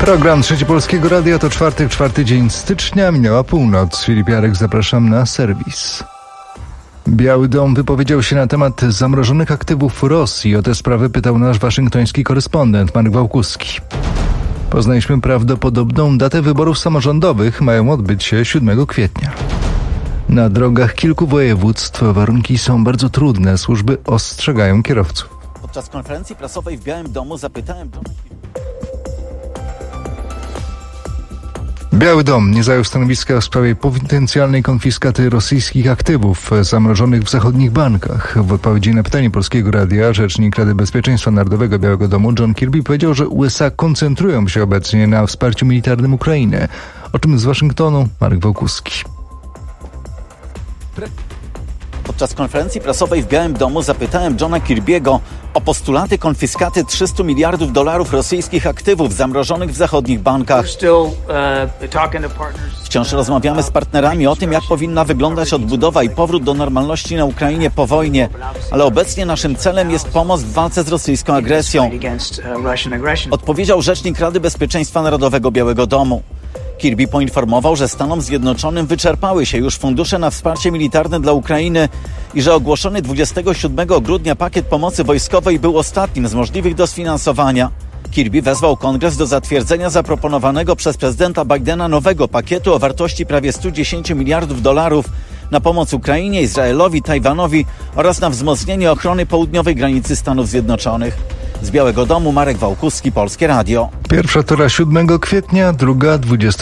Program Trzeci Polskiego Radia to czwartek, 4 dzień stycznia, minęła północ. Filip Jarek, zapraszam na serwis. Biały Dom wypowiedział się na temat zamrożonych aktywów Rosji. O tę sprawę pytał nasz waszyngtoński korespondent Marek Wałkuski. Poznaliśmy prawdopodobną datę wyborów samorządowych. Mają odbyć się 7 kwietnia. Na drogach kilku województw warunki są bardzo trudne. Służby ostrzegają kierowców. Podczas konferencji prasowej w Białym Domu zapytałem... Biały Dom nie zajął stanowiska w sprawie potencjalnej konfiskaty rosyjskich aktywów zamrożonych w zachodnich bankach. W odpowiedzi na pytanie Polskiego Radia rzecznik Rady Bezpieczeństwa Narodowego Białego Domu John Kirby powiedział, że USA koncentrują się obecnie na wsparciu militarnym Ukrainy. O czym z Waszyngtonu Marek Wałkuski. Podczas konferencji prasowej w Białym Domu zapytałem Johna Kirby'ego o postulaty konfiskaty $300 miliardów rosyjskich aktywów zamrożonych w zachodnich bankach. Wciąż rozmawiamy z partnerami o tym, jak powinna wyglądać odbudowa i powrót do normalności na Ukrainie po wojnie, ale obecnie naszym celem jest pomoc w walce z rosyjską agresją, odpowiedział rzecznik Rady Bezpieczeństwa Narodowego Białego Domu. Kirby poinformował, że Stanom Zjednoczonym wyczerpały się już fundusze na wsparcie militarne dla Ukrainy i że ogłoszony 27 grudnia pakiet pomocy wojskowej był ostatnim z możliwych do sfinansowania. Kirby wezwał Kongres do zatwierdzenia zaproponowanego przez prezydenta Bidena nowego pakietu o wartości prawie $110 miliardów na pomoc Ukrainie, Izraelowi, Tajwanowi oraz na wzmocnienie ochrony południowej granicy Stanów Zjednoczonych. Z Białego Domu Marek Wałkuski, Polskie Radio. Pierwsza tura 7 kwietnia, druga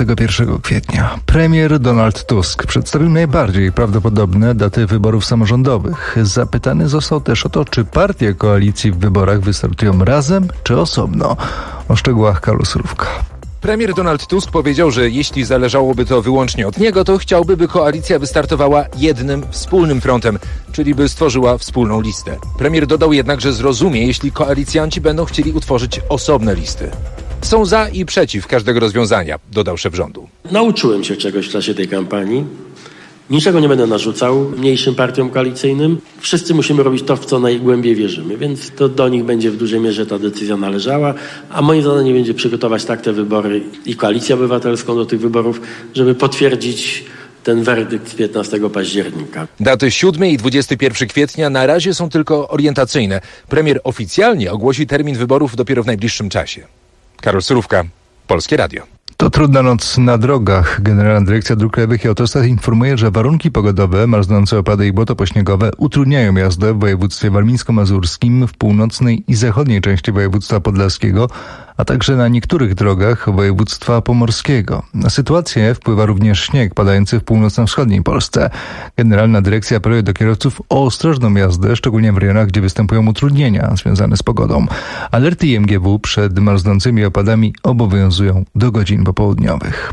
21 kwietnia. Premier Donald Tusk przedstawił najbardziej prawdopodobne daty wyborów samorządowych. Zapytany został też o to, czy partie koalicji w wyborach wystartują razem, czy osobno. O szczegółach Karol Surówka. Premier Donald Tusk powiedział, że jeśli zależałoby to wyłącznie od niego, to chciałby, by koalicja wystartowała jednym wspólnym frontem, czyli by stworzyła wspólną listę. Premier dodał jednak, że zrozumie, jeśli koalicjanci będą chcieli utworzyć osobne listy. Są za i przeciw każdego rozwiązania, dodał szef rządu. Nauczyłem się czegoś w czasie tej kampanii. Niczego nie będę narzucał mniejszym partiom koalicyjnym. Wszyscy musimy robić to, w co najgłębiej wierzymy, więc to do nich będzie w dużej mierze ta decyzja należała, a moim zadaniem będzie przygotować tak te wybory i Koalicję Obywatelską do tych wyborów, żeby potwierdzić ten werdykt z 15 października. Daty 7 i 21 kwietnia na razie są tylko orientacyjne. Premier oficjalnie ogłosi termin wyborów dopiero w najbliższym czasie. Karol Surówka, Polskie Radio. To trudna noc na drogach. Generalna Dyrekcja Dróg Krajowych i Autostrad informuje, że warunki pogodowe, marznące opady i błoto pośniegowe utrudniają jazdę w województwie warmińsko-mazurskim, w północnej i zachodniej części województwa podlaskiego, a także na niektórych drogach województwa pomorskiego. Na sytuację wpływa również śnieg padający w północno-wschodniej Polsce. Generalna Dyrekcja apeluje do kierowców o ostrożną jazdę, szczególnie w rejonach, gdzie występują utrudnienia związane z pogodą. Alerty IMGW przed marznącymi opadami obowiązują do godzin popołudniowych.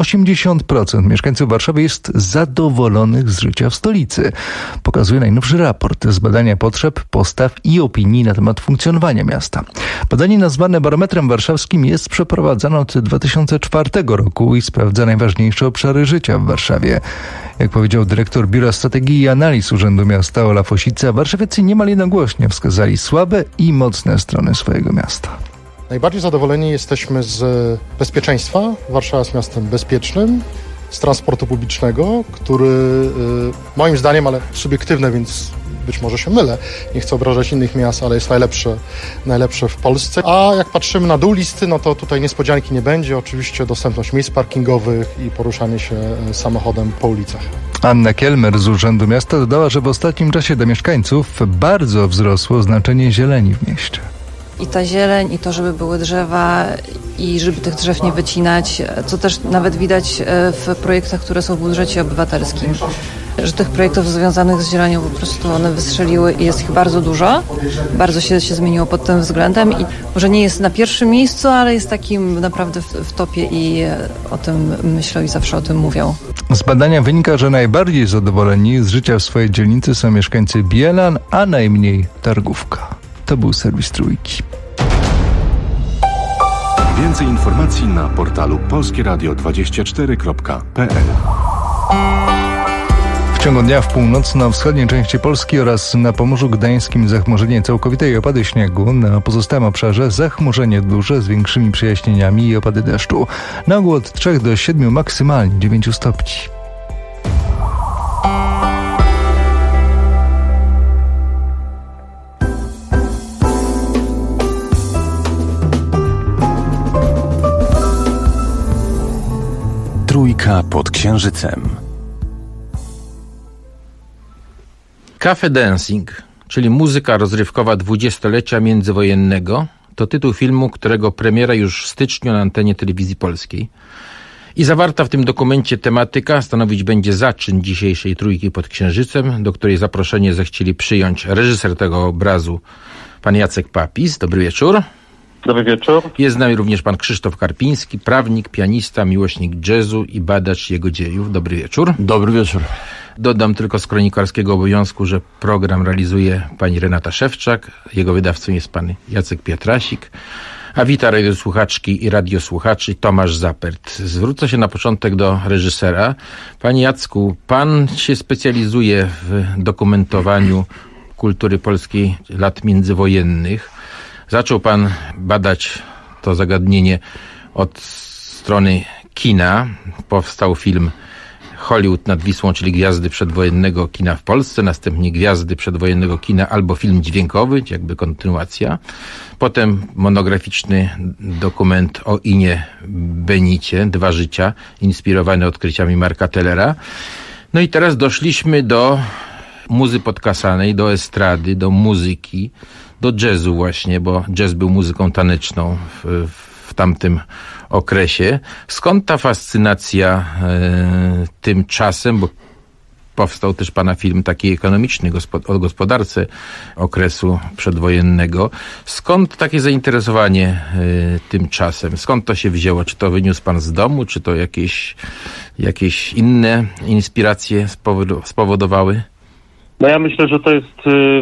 80% mieszkańców Warszawy jest zadowolonych z życia w stolicy. Pokazuje najnowszy raport z badania potrzeb, postaw i opinii na temat funkcjonowania miasta. Badanie nazwane barometrem warszawskim jest przeprowadzane od 2004 roku i sprawdza najważniejsze obszary życia w Warszawie. Jak powiedział dyrektor Biura Strategii i Analiz Urzędu Miasta Olaf Osica, warszawiacy niemal jednogłośnie wskazali słabe i mocne strony swojego miasta. Najbardziej zadowoleni jesteśmy z bezpieczeństwa. Warszawa jest miastem bezpiecznym, z transportu publicznego, który moim zdaniem, ale subiektywne, więc być może się mylę, nie chcę obrażać innych miast, ale jest najlepsze w Polsce. A jak patrzymy na dół listy, no to tutaj niespodzianki nie będzie. Oczywiście dostępność miejsc parkingowych i poruszanie się samochodem po ulicach. Anna Kielmer z Urzędu Miasta dodała, że w ostatnim czasie dla mieszkańców bardzo wzrosło znaczenie zieleni w mieście. I ta zieleń, i to, żeby były drzewa i żeby tych drzew nie wycinać, co też nawet widać w projektach, które są w budżecie obywatelskim. Że tych projektów związanych z zielenią po prostu one wystrzeliły i jest ich bardzo dużo. Bardzo się zmieniło pod tym względem i może nie jest na pierwszym miejscu, ale jest takim naprawdę w topie i o tym myślą i zawsze o tym mówią. Z badania wynika, że najbardziej zadowoleni z życia w swojej dzielnicy są mieszkańcy Bielan, a najmniej Targówka. To był serwis Trójki. Więcej informacji na portalu polskieradio24.pl. W ciągu dnia w północno-wschodniej części Polski oraz na Pomorzu Gdańskim zachmurzenie całkowite i opady śniegu. Na pozostałym obszarze zachmurzenie duże z większymi przejaśnieniami i opady deszczu. Na ogół od 3 do 7, maksymalnie 9 stopni. Trójka pod księżycem. Cafe Dancing, czyli muzyka rozrywkowa dwudziestolecia międzywojennego, to tytuł filmu, którego premiera już w styczniu na antenie Telewizji Polskiej. I zawarta w tym dokumencie tematyka stanowić będzie zaczyn dzisiejszej Trójki pod księżycem, do której zaproszenie zechcieli przyjąć reżyser tego obrazu, pan Jacek Papis. Dobry wieczór. Dobry wieczór. Jest z nami również pan Krzysztof Karpiński, prawnik, pianista, miłośnik jazzu i badacz jego dziejów. Dobry wieczór. Dobry wieczór. Dodam tylko z kronikarskiego obowiązku, że program realizuje pani Renata Szewczak, jego wydawcą jest pan Jacek Pietrasik, a wita radiosłuchaczki i radiosłuchaczy Tomasz Zapert. Zwrócę się na początek do reżysera. Panie Jacku, pan się specjalizuje w dokumentowaniu kultury polskiej lat międzywojennych. Zaczął pan badać to zagadnienie od strony kina. Powstał film Hollywood nad Wisłą, czyli Gwiazdy przedwojennego kina w Polsce, następnie Gwiazdy przedwojennego kina albo film dźwiękowy, jakby kontynuacja. Potem monograficzny dokument o Inie Benicie, 2 życia, inspirowany odkryciami Marka Tellera. No i teraz doszliśmy do muzy podkasanej, do estrady, do muzyki, do jazzu właśnie, bo jazz był muzyką taneczną w tamtym okresie. Skąd ta fascynacja tym czasem, bo powstał też pana film taki ekonomiczny o gospodarce okresu przedwojennego. Skąd takie zainteresowanie tym czasem? Skąd to się wzięło? Czy to wyniósł pan z domu? Czy to jakieś inne inspiracje spowodowały? No ja myślę, że to jest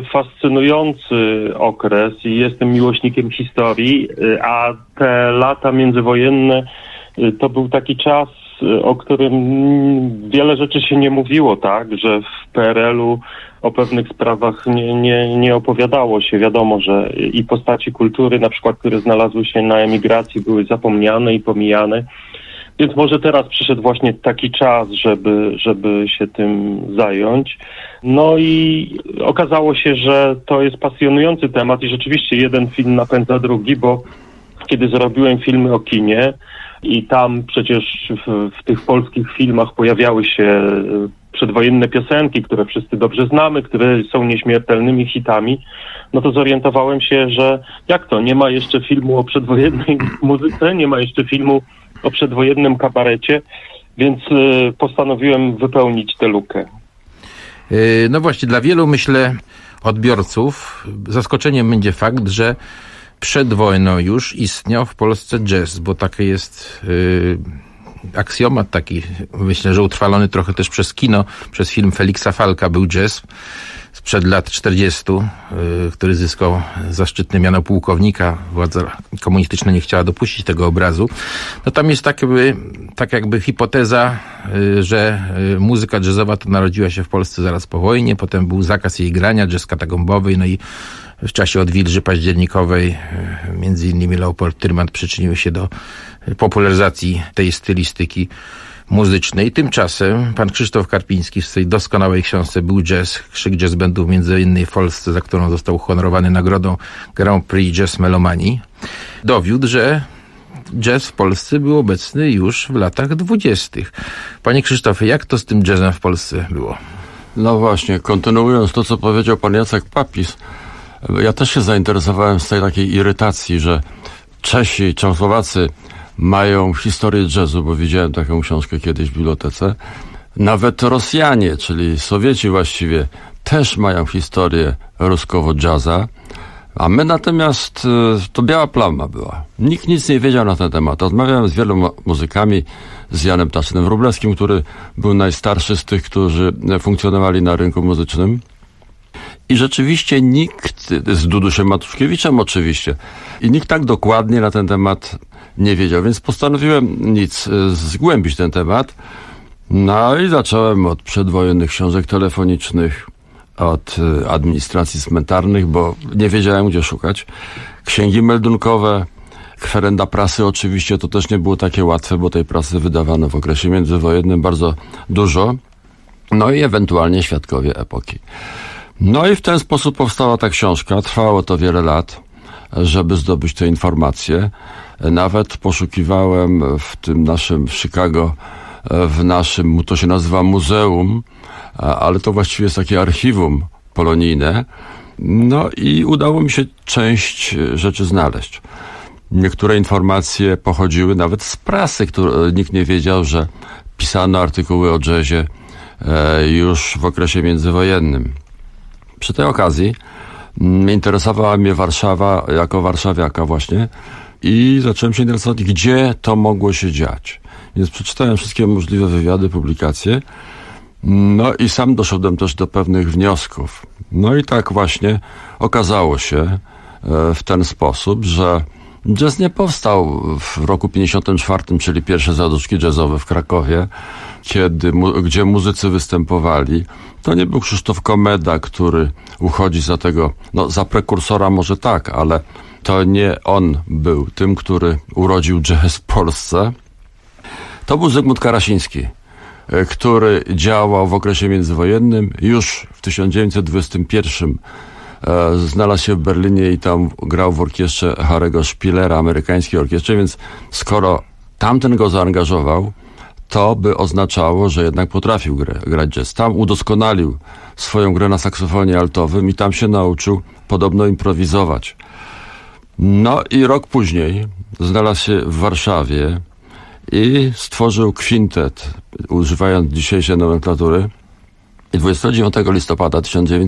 fascynujący okres i jestem miłośnikiem historii, a te lata międzywojenne to był taki czas, o którym wiele rzeczy się nie mówiło, tak, że w PRL-u o pewnych sprawach nie opowiadało się. Wiadomo, że i postaci kultury, na przykład, które znalazły się na emigracji, były zapomniane i pomijane. Więc może teraz przyszedł właśnie taki czas, żeby się tym zająć. No i okazało się, że to jest pasjonujący temat i rzeczywiście jeden film napędza drugi, bo kiedy zrobiłem filmy o kinie i tam przecież w tych polskich filmach pojawiały się przedwojenne piosenki, które wszyscy dobrze znamy, które są nieśmiertelnymi hitami, no to zorientowałem się, że jak to, nie ma jeszcze filmu o przedwojennej muzyce, nie ma jeszcze filmu o przedwojennym kabarecie, więc postanowiłem wypełnić tę lukę. No właśnie, dla wielu, myślę, odbiorców zaskoczeniem będzie fakt, że przed wojną już istniał w Polsce jazz, bo taki jest aksjomat taki, myślę, że utrwalony trochę też przez kino, przez film Feliksa Falka był jazz sprzed lat 40, który zyskał zaszczytne miano pułkownika. Władza komunistyczna nie chciała dopuścić tego obrazu. No tam jest tak jakby hipoteza, że muzyka jazzowa to narodziła się w Polsce zaraz po wojnie, potem był zakaz jej grania, jazz katakombowy, no i w czasie odwilży październikowej między innymi Leopold Tyrmand przyczynił się do popularyzacji tej stylistyki muzycznej. Tymczasem pan Krzysztof Karpiński w swojej doskonałej książce Był jazz, krzyk jazz bandów między innymi w Polsce, za którą został uhonorowany nagrodą Grand Prix Jazz Melomanii, dowiódł, że jazz w Polsce był obecny już w latach 20. Panie Krzysztofie, jak to z tym jazzem w Polsce było? No właśnie, kontynuując to, co powiedział pan Jacek Papis, ja też się zainteresowałem z tej takiej irytacji, że Czesi i Czechosłowacy mają historię jazzu, bo widziałem taką książkę kiedyś w bibliotece. Nawet Rosjanie, czyli Sowieci właściwie, też mają historię ruskowo-jazza, a my natomiast, to biała plama była. Nikt nic nie wiedział na ten temat. Rozmawiałem z wieloma muzykami, z Janem Taszynem-Wróblewskim, który był najstarszy z tych, którzy funkcjonowali na rynku muzycznym. I rzeczywiście nikt, z Dudusiem Matuszkiewiczem oczywiście, i nikt tak dokładnie na ten temat nie wiedział, więc postanowiłem zgłębić ten temat No i zacząłem od przedwojennych książek telefonicznych, od administracji cmentarnych, bo nie wiedziałem, gdzie szukać. Księgi meldunkowe, kwerenda prasy oczywiście, to też nie było takie łatwe, bo tej prasy wydawano w okresie międzywojennym bardzo dużo. No i ewentualnie świadkowie epoki. No i w ten sposób powstała ta książka. Trwało to wiele lat, żeby zdobyć te informacje. Nawet poszukiwałem w tym naszym w Chicago, w naszym, to się nazywa muzeum, ale to właściwie jest takie archiwum polonijne. No i udało mi się część rzeczy znaleźć. Niektóre informacje pochodziły nawet z prasy, nikt nie wiedział, że pisano artykuły o jazzie już w okresie międzywojennym. Przy tej okazji interesowała mnie Warszawa jako warszawiaka właśnie i zacząłem się interesować, gdzie to mogło się dziać. Więc przeczytałem wszystkie możliwe wywiady, publikacje, no i sam doszedłem też do pewnych wniosków. No i tak właśnie okazało się w ten sposób, że jazz nie powstał w roku 54, czyli pierwsze zaduszki jazzowe w Krakowie, gdzie muzycy występowali. To nie był Krzysztof Komeda, który uchodzi za tego, no za prekursora może tak, ale to nie on był tym, który urodził jazz w Polsce. To był Zygmunt Karasiński, który działał w okresie międzywojennym. Już w 1921 znalazł się w Berlinie i tam grał w orkiestrze Harry'ego Spillera, amerykańskiej orkiestrze, więc skoro tamten go zaangażował, to by oznaczało, że jednak potrafił grać jazz. Tam udoskonalił swoją grę na saksofonie altowym i tam się nauczył podobno improwizować. No i rok później znalazł się w Warszawie i stworzył kwintet, używając dzisiejszej nomenklatury. I 29 listopada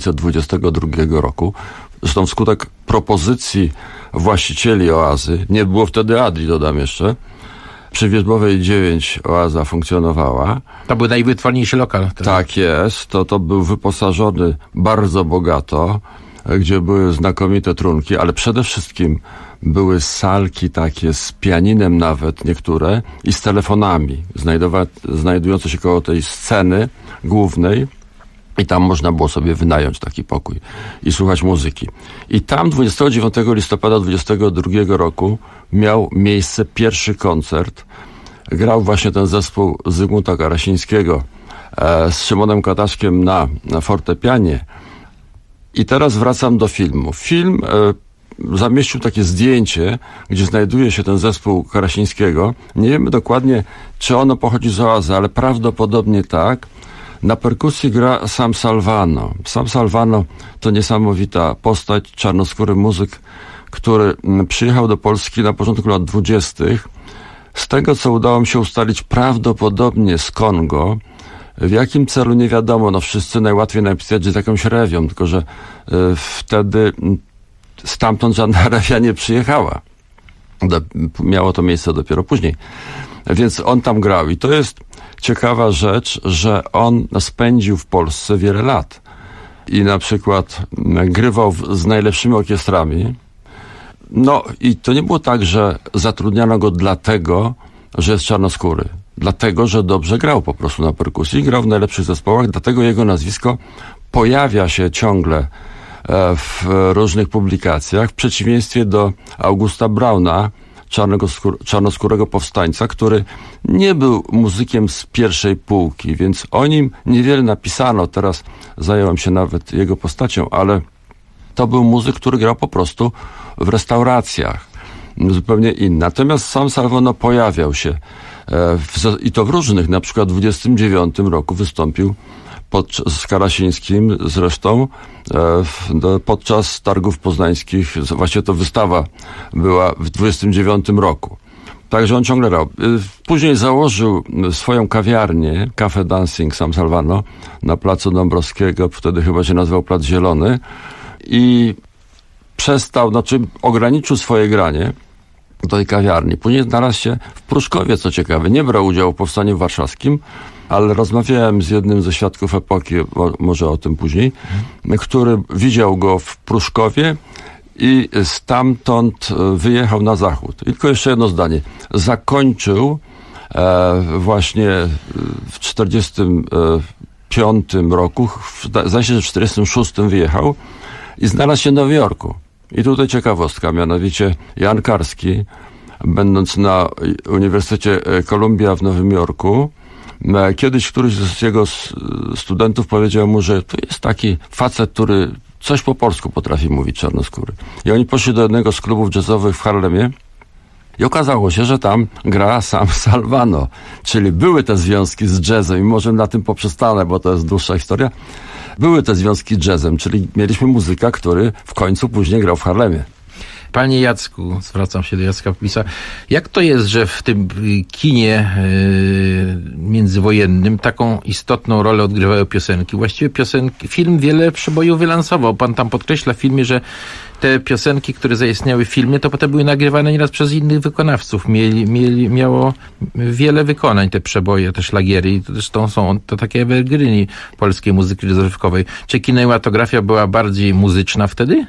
1922 roku, zresztą wskutek propozycji właścicieli Oazy, nie było wtedy Adri, dodam jeszcze, przy Wierzbowej 9 Oaza funkcjonowała. To był najwytworniejszy lokal. Tak jest, to był wyposażony bardzo bogato, gdzie były znakomite trunki, ale przede wszystkim były salki takie z pianinem nawet niektóre i z telefonami, znajdujące się koło tej sceny głównej. I tam można było sobie wynająć taki pokój i słuchać muzyki. I tam 29 listopada 22 roku miał miejsce pierwszy koncert. Grał właśnie ten zespół Zygmunta Karasińskiego z Szymonem Kataszkiem na fortepianie. I teraz wracam do filmu. Film zamieścił takie zdjęcie, gdzie znajduje się ten zespół Karasińskiego. Nie wiemy dokładnie, czy ono pochodzi z Oazy, ale prawdopodobnie tak. Na perkusji gra Sam Salvano. Sam Salvano to niesamowita postać, czarnoskóry muzyk, który przyjechał do Polski na początku lat 20. Z tego, co udało mi się ustalić, prawdopodobnie z Kongo. W jakim celu nie wiadomo, no wszyscy najłatwiej napisać z jakąś rewią, tylko że wtedy stamtąd żadna rewia nie przyjechała. Miało to miejsce dopiero później. Więc on tam grał i to jest ciekawa rzecz, że on spędził w Polsce wiele lat i na przykład grywał z najlepszymi orkiestrami. No i to nie było tak, że zatrudniano go dlatego, że jest czarnoskóry. Dlatego, że dobrze grał po prostu na perkusji, grał w najlepszych zespołach, dlatego jego nazwisko pojawia się ciągle w różnych publikacjach, w przeciwieństwie do Augusta Brauna, czarnoskórego powstańca, który nie był muzykiem z pierwszej półki, więc o nim niewiele napisano. Teraz zająłem się nawet jego postacią, ale to był muzyk, który grał po prostu w restauracjach. Zupełnie inny. Natomiast Sam Salvano pojawiał się i to w różnych, na przykład w 29 roku wystąpił z Karasińskim zresztą podczas targów poznańskich, właśnie to wystawa była w 29 roku. Także on ciągle grał. Później założył swoją kawiarnię, Cafe Dancing Sam Salvano, na placu Dąbrowskiego, wtedy chyba się nazywał Plac Zielony i ograniczył swoje granie do tej kawiarni. Później znalazł się w Pruszkowie, co ciekawe. Nie brał udziału w Powstaniu Warszawskim, ale rozmawiałem z jednym ze świadków epoki, może o tym później, który widział go w Pruszkowie i stamtąd wyjechał na zachód. I tylko jeszcze jedno zdanie. Zakończył właśnie w 1945 roku, zdaje się, że w 1946 wyjechał i znalazł się w Nowym Jorku. I tutaj ciekawostka, mianowicie Jan Karski, będąc na Uniwersytecie Columbia w Nowym Jorku, kiedyś któryś z jego studentów powiedział mu, że tu jest taki facet, który coś po polsku potrafi mówić, czarnoskóry. I oni poszli do jednego z klubów jazzowych w Harlemie i okazało się, że tam gra sam Salvano. Czyli były te związki z jazzem i może na tym poprzestanę, bo to jest dłuższa historia. Były te związki z jazzem, czyli mieliśmy muzyka, który w końcu później grał w Harlemie. Panie Jacku, zwracam się do Jacka Papisa, jak to jest, że w tym kinie międzywojennym taką istotną rolę odgrywają piosenki? Właściwie film wiele przebojów wylansował. Pan tam podkreśla w filmie, że te piosenki, które zaistniały w filmie, to potem były nagrywane nieraz przez innych wykonawców. Miało wiele wykonań te przeboje, te szlagiery i zresztą są to takie evergreeny polskiej muzyki rozrywkowej. Czy kinematografia była bardziej muzyczna wtedy?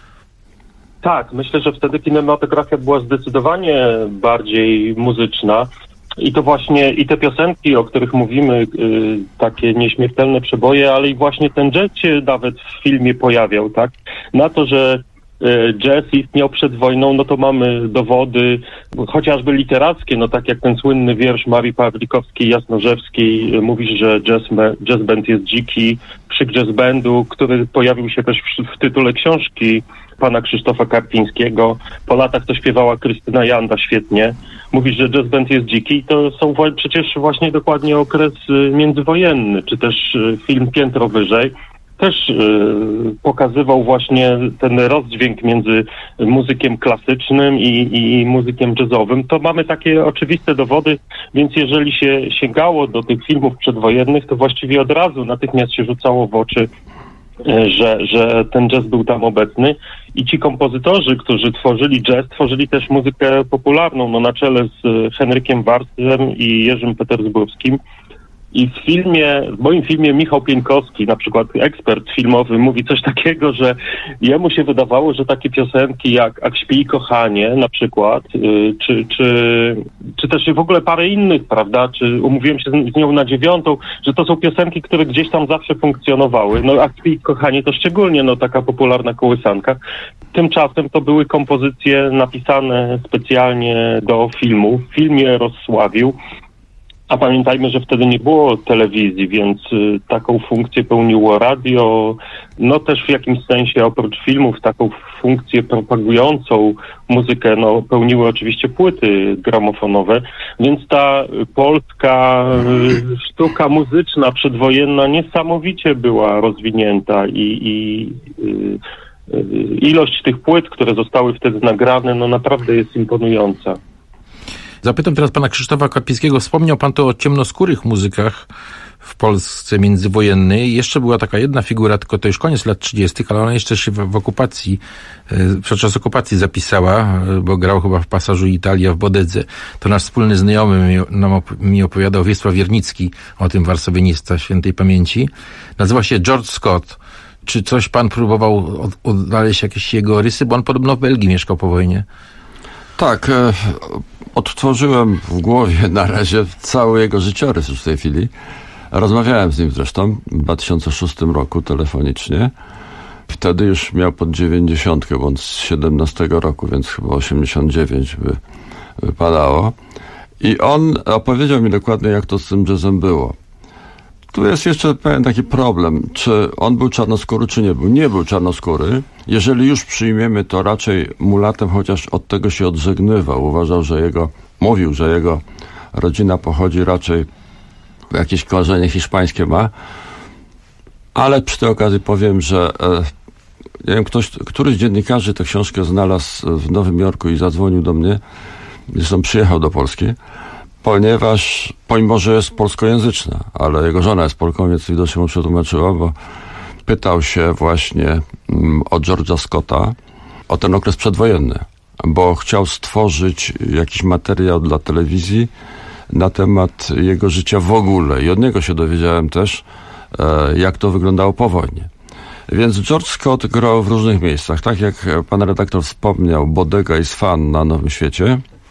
Tak, myślę, że wtedy kinematografia była zdecydowanie bardziej muzyczna i to właśnie i te piosenki, o których mówimy, takie nieśmiertelne przeboje, ale i właśnie ten jazz się nawet w filmie pojawiał, tak? Na to, że jazz istniał przed wojną, no to mamy dowody, chociażby literackie, no tak jak ten słynny wiersz Marii Pawlikowskiej-Jasnorzewskiej, mówisz, że jazz band jest dziki, krzyk jazz bandu, który pojawił się też w tytule książki pana Krzysztofa Karpińskiego. Po latach to śpiewała Krystyna Janda świetnie. Mówisz, że jazz band jest dziki i to są przecież właśnie dokładnie okres międzywojenny, czy też film Piętro wyżej. Też pokazywał właśnie ten rozdźwięk między muzykiem klasycznym i muzykiem jazzowym. To mamy takie oczywiste dowody, więc jeżeli się sięgało do tych filmów przedwojennych, to właściwie od razu natychmiast się rzucało w oczy, że ten jazz był tam obecny i ci kompozytorzy, którzy tworzyli jazz, tworzyli też muzykę popularną, no na czele z Henrykiem Warsem i Jerzym Petersburskim. I w moim filmie Michał Pieńkowski, na przykład ekspert filmowy, mówi coś takiego, że jemu się wydawało, że takie piosenki jak Ach śpi kochanie na przykład, czy też w ogóle parę innych, prawda, czy umówiłem się z nią na 9, że to są piosenki, które gdzieś tam zawsze funkcjonowały. No Ach śpi kochanie to szczególnie, no taka popularna kołysanka. Tymczasem to były kompozycje napisane specjalnie do filmu. Film je rozsławił. A pamiętajmy, że wtedy nie było telewizji, więc taką funkcję pełniło radio. No też w jakimś sensie oprócz filmów taką funkcję propagującą muzykę pełniły oczywiście płyty gramofonowe. Więc ta polska sztuka muzyczna przedwojenna niesamowicie była rozwinięta i ilość tych płyt, które zostały wtedy nagrane, no naprawdę jest imponująca. Zapytam teraz pana Krzysztofa Karpińskiego. Wspomniał pan tu o ciemnoskórych muzykach w Polsce międzywojennej. Jeszcze była taka jedna figura, tylko to już koniec lat 30., ale ona jeszcze się w okupacji, podczas okupacji zapisała, bo grał chyba w Pasażu Italia w Bodedze. To nasz wspólny znajomy mi opowiadał, Wiesław Wiernicki, o tym warszawianista świętej pamięci. Nazywa się George Scott. Czy coś pan próbował odnaleźć jakieś jego rysy? Bo on podobno w Belgii mieszkał po wojnie. Tak, odtworzyłem w głowie na razie cały jego życiorys już w tej chwili. Rozmawiałem z nim zresztą w 2006 roku telefonicznie. Wtedy już miał pod 90, bo on z 17 roku, więc chyba 89 by wypadało. I on opowiedział mi dokładnie, jak to z tym jazzem było. Tu jest jeszcze pewien taki problem, czy on był czarnoskóry, czy nie był. Nie był czarnoskóry. Jeżeli już przyjmiemy, to raczej mulatem, chociaż od tego się odżegnywał. Uważał, mówił, że jego rodzina pochodzi raczej, jakieś korzenie hiszpańskie ma. Ale przy tej okazji powiem, że nie wiem, któryś z dziennikarzy tę książkę znalazł w Nowym Jorku i zadzwonił do mnie. Zresztą przyjechał do Polski. Ponieważ, pomimo że jest polskojęzyczna, ale jego żona jest Polką, więc widocznie mu przetłumaczyła, bo pytał się właśnie o George'a Scotta, o ten okres przedwojenny, bo chciał stworzyć jakiś materiał dla telewizji na temat jego życia w ogóle. I od niego się dowiedziałem też, jak to wyglądało po wojnie. Więc George Scott grał w różnych miejscach. Tak jak pan redaktor wspomniał, Bodega is Fun na Nowym Świecie.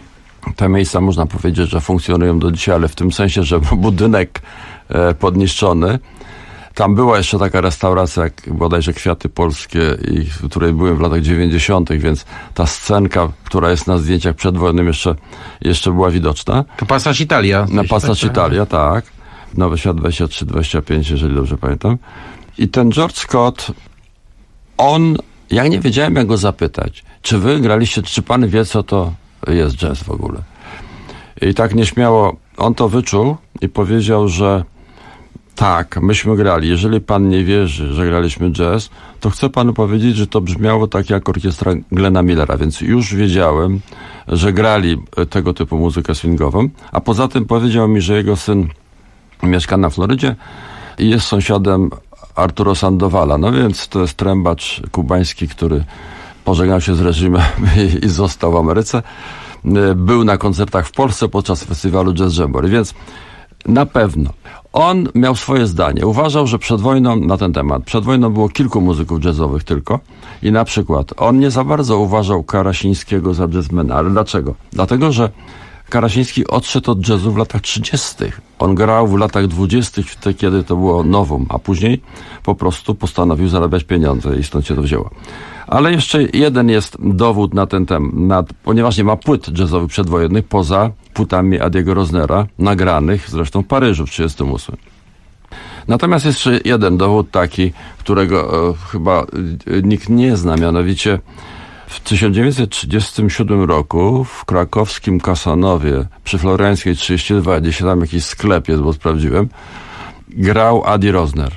Te miejsca można powiedzieć, że funkcjonują do dzisiaj, ale w tym sensie, że budynek podniszczony. Tam była jeszcze taka restauracja, jak bodajże Kwiaty Polskie, w której byłem w latach 90., więc ta scenka, która jest na zdjęciach przedwojennym, jeszcze była widoczna. To Passage Italia. Na Passage Italia, tak. Nowy Świat 23-25, jeżeli dobrze pamiętam. I ten George Scott, ja nie wiedziałem, jak go zapytać. Czy wy graliście, czy pan wie, co to jest jazz w ogóle? I tak nieśmiało on to wyczuł i powiedział, że tak, myśmy grali. Jeżeli pan nie wierzy, że graliśmy jazz, to chcę panu powiedzieć, że to brzmiało tak jak orkiestra Glena Millera, więc już wiedziałem, że grali tego typu muzykę swingową, a poza tym powiedział mi, że jego syn mieszka na Florydzie i jest sąsiadem Arturo Sandowala. No więc to jest trębacz kubański, który pożegnał się z reżimem i został w Ameryce. Był na koncertach w Polsce podczas festiwalu Jazz Jamboree, więc na pewno on miał swoje zdanie. Uważał, że przed wojną na ten temat, przed wojną było kilku muzyków jazzowych tylko i na przykład on nie za bardzo uważał Karasińskiego za jazzmana. Ale dlaczego? Dlatego, że Karasiński odszedł od jazzu w latach 30. On grał w latach 20., kiedy to było nowum, a później po prostu postanowił zarabiać pieniądze i stąd się to wzięło. Ale jeszcze jeden jest dowód na ten temat, ponieważ nie ma płyt jazzowych przedwojennych poza płytami Adiego Rosnera, nagranych zresztą w Paryżu w 1938. Natomiast jeszcze jeden dowód taki, którego chyba nikt nie zna, mianowicie w 1937 roku w krakowskim Kasanowie przy Florenckiej 32, gdzie się tam jakiś sklep jest, bo sprawdziłem, grał Adi Rosner.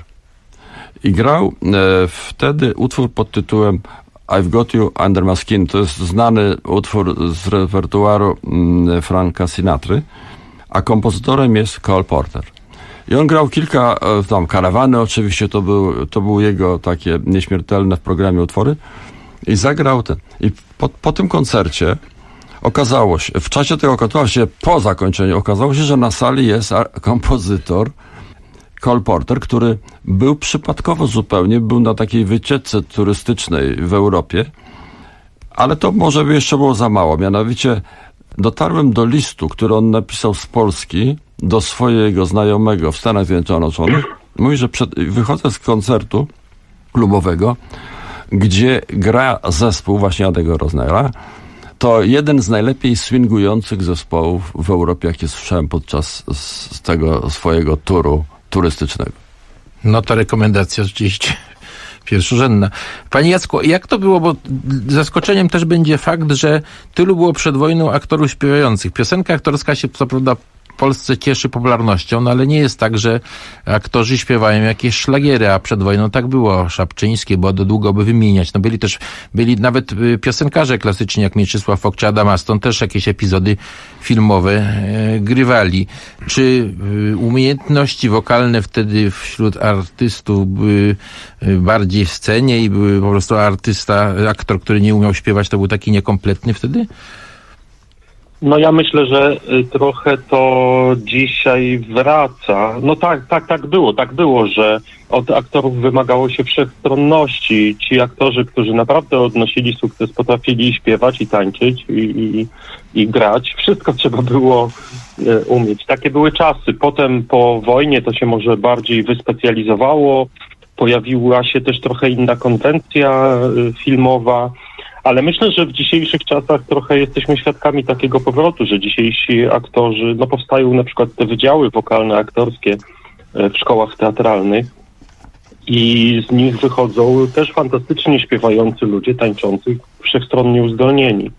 I grał wtedy utwór pod tytułem I've Got You Under My Skin. To jest znany utwór z repertuaru Franka Sinatry, a kompozytorem jest Cole Porter. I on grał kilka, tam Karawany oczywiście, to były jego takie nieśmiertelne w programie utwory. I zagrał ten. I po tym koncercie okazało się, w czasie tego koncertu, po zakończeniu, okazało się, że na sali jest kompozytor Cole Porter, który był przypadkowo zupełnie, był na takiej wycieczce turystycznej w Europie, ale to może by jeszcze było za mało. Mianowicie dotarłem do listu, który on napisał z Polski do swojego znajomego w Stanach Zjednoczonych. Mówi, że wychodzę z koncertu klubowego, gdzie gra zespół właśnie Adiego Rosnera. To jeden z najlepiej swingujących zespołów w Europie, jakie słyszałem podczas tego swojego turu turystycznego. No to rekomendacja rzeczywiście pierwszorzędna. Panie Jacku, jak to było, bo zaskoczeniem też będzie fakt, że tylu było przed wojną aktorów śpiewających. Piosenka aktorska się co prawda w Polsce cieszy popularnością, no ale nie jest tak, że aktorzy śpiewają jakieś szlagiery, a przed wojną tak było. Szapczyński, bo długo by wymieniać. No byli nawet piosenkarze klasyczni, jak Mieczysław Fok czy Adam Aston, też jakieś epizody filmowe grywali. Czy umiejętności wokalne wtedy wśród artystów były bardziej w scenie i były po prostu aktor, który nie umiał śpiewać, to był taki niekompletny wtedy? No ja myślę, że trochę to dzisiaj wraca. No tak było, że od aktorów wymagało się wszechstronności. Ci aktorzy, którzy naprawdę odnosili sukces, potrafili śpiewać i tańczyć i grać. Wszystko trzeba było umieć. Takie były czasy. Potem po wojnie to się może bardziej wyspecjalizowało. Pojawiła się też trochę inna konwencja filmowa. Ale myślę, że w dzisiejszych czasach trochę jesteśmy świadkami takiego powrotu, że dzisiejsi aktorzy, powstają na przykład te wydziały wokalne, aktorskie w szkołach teatralnych i z nich wychodzą też fantastycznie śpiewający ludzie, tańczący, wszechstronnie uzdolnieni.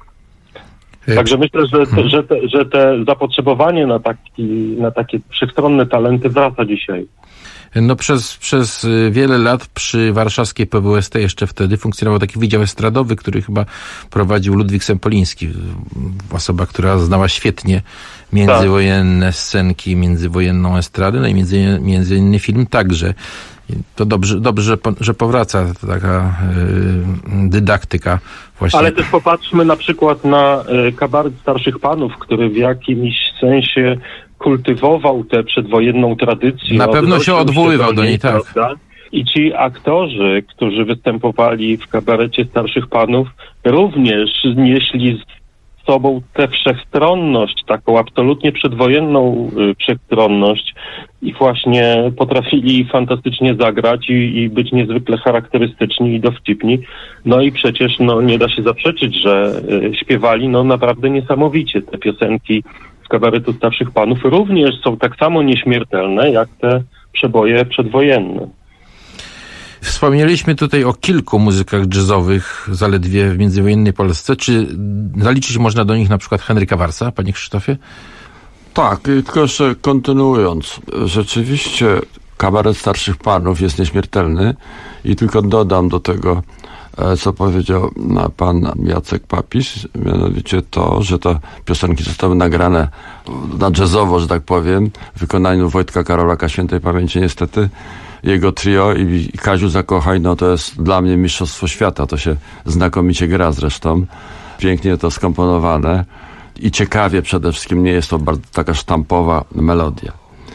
Także myślę, że te zapotrzebowanie na takie wszechstronne talenty wraca dzisiaj. No przez wiele lat przy warszawskiej PWST jeszcze wtedy funkcjonował taki wydział estradowy, który chyba prowadził Ludwik Sempoliński. Osoba, która znała świetnie międzywojenne scenki, międzywojenną estradę, no i między innymi film także. To dobrze, że powraca taka dydaktyka właśnie. Ale też popatrzmy na przykład na kabaret Starszych Panów, który w jakimś sensie kultywował tę przedwojenną tradycję. Na pewno się odwoływał do niej, tak. Prawda? I ci aktorzy, którzy występowali w kabarecie Starszych Panów, również nieśli sobą tę wszechstronność, taką absolutnie przedwojenną wszechstronność i właśnie potrafili fantastycznie zagrać i być niezwykle charakterystyczni i dowcipni. No i przecież nie da się zaprzeczyć, że śpiewali naprawdę niesamowicie. Te piosenki z kabaretu Starszych Panów również są tak samo nieśmiertelne jak te przeboje przedwojenne. Wspomnieliśmy tutaj o kilku muzykach jazzowych zaledwie w międzywojennej Polsce. Czy zaliczyć można do nich na przykład Henryka Warsa, panie Krzysztofie? Tak, tylko jeszcze kontynuując. Rzeczywiście kabaret Starszych Panów jest nieśmiertelny i tylko dodam do tego, co powiedział pan Jacek Papis, mianowicie to, że te piosenki zostały nagrane na jazzowo, że tak powiem, w wykonaniu Wojtka Karolaka świętej pamięci niestety. Jego trio i Kaziu Zakochaj, to jest dla mnie mistrzostwo świata. To się znakomicie gra zresztą. Pięknie to skomponowane i ciekawie przede wszystkim, nie jest to bardzo taka sztampowa melodia.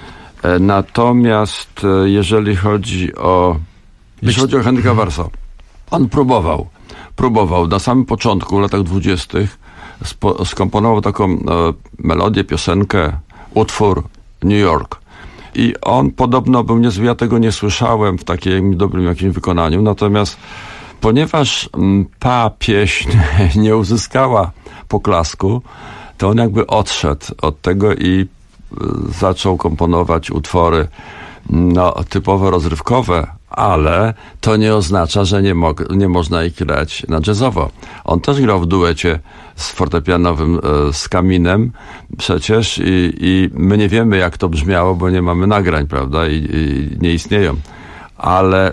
Natomiast jeżeli chodzi o Henryka Warsa, on próbował. Na samym początku, w latach 20. skomponował taką melodię, piosenkę, utwór New York. I on podobno był niezły, ja tego nie słyszałem w takim dobrym jakimś wykonaniu, natomiast ponieważ ta pieśń nie uzyskała poklasku, to on jakby odszedł od tego i zaczął komponować utwory typowo rozrywkowe, ale to nie oznacza, że nie można ich grać na jazzowo. On też grał w duecie z fortepianowym, z Kaminem przecież i my nie wiemy, jak to brzmiało, bo nie mamy nagrań, prawda, i nie istnieją. Ale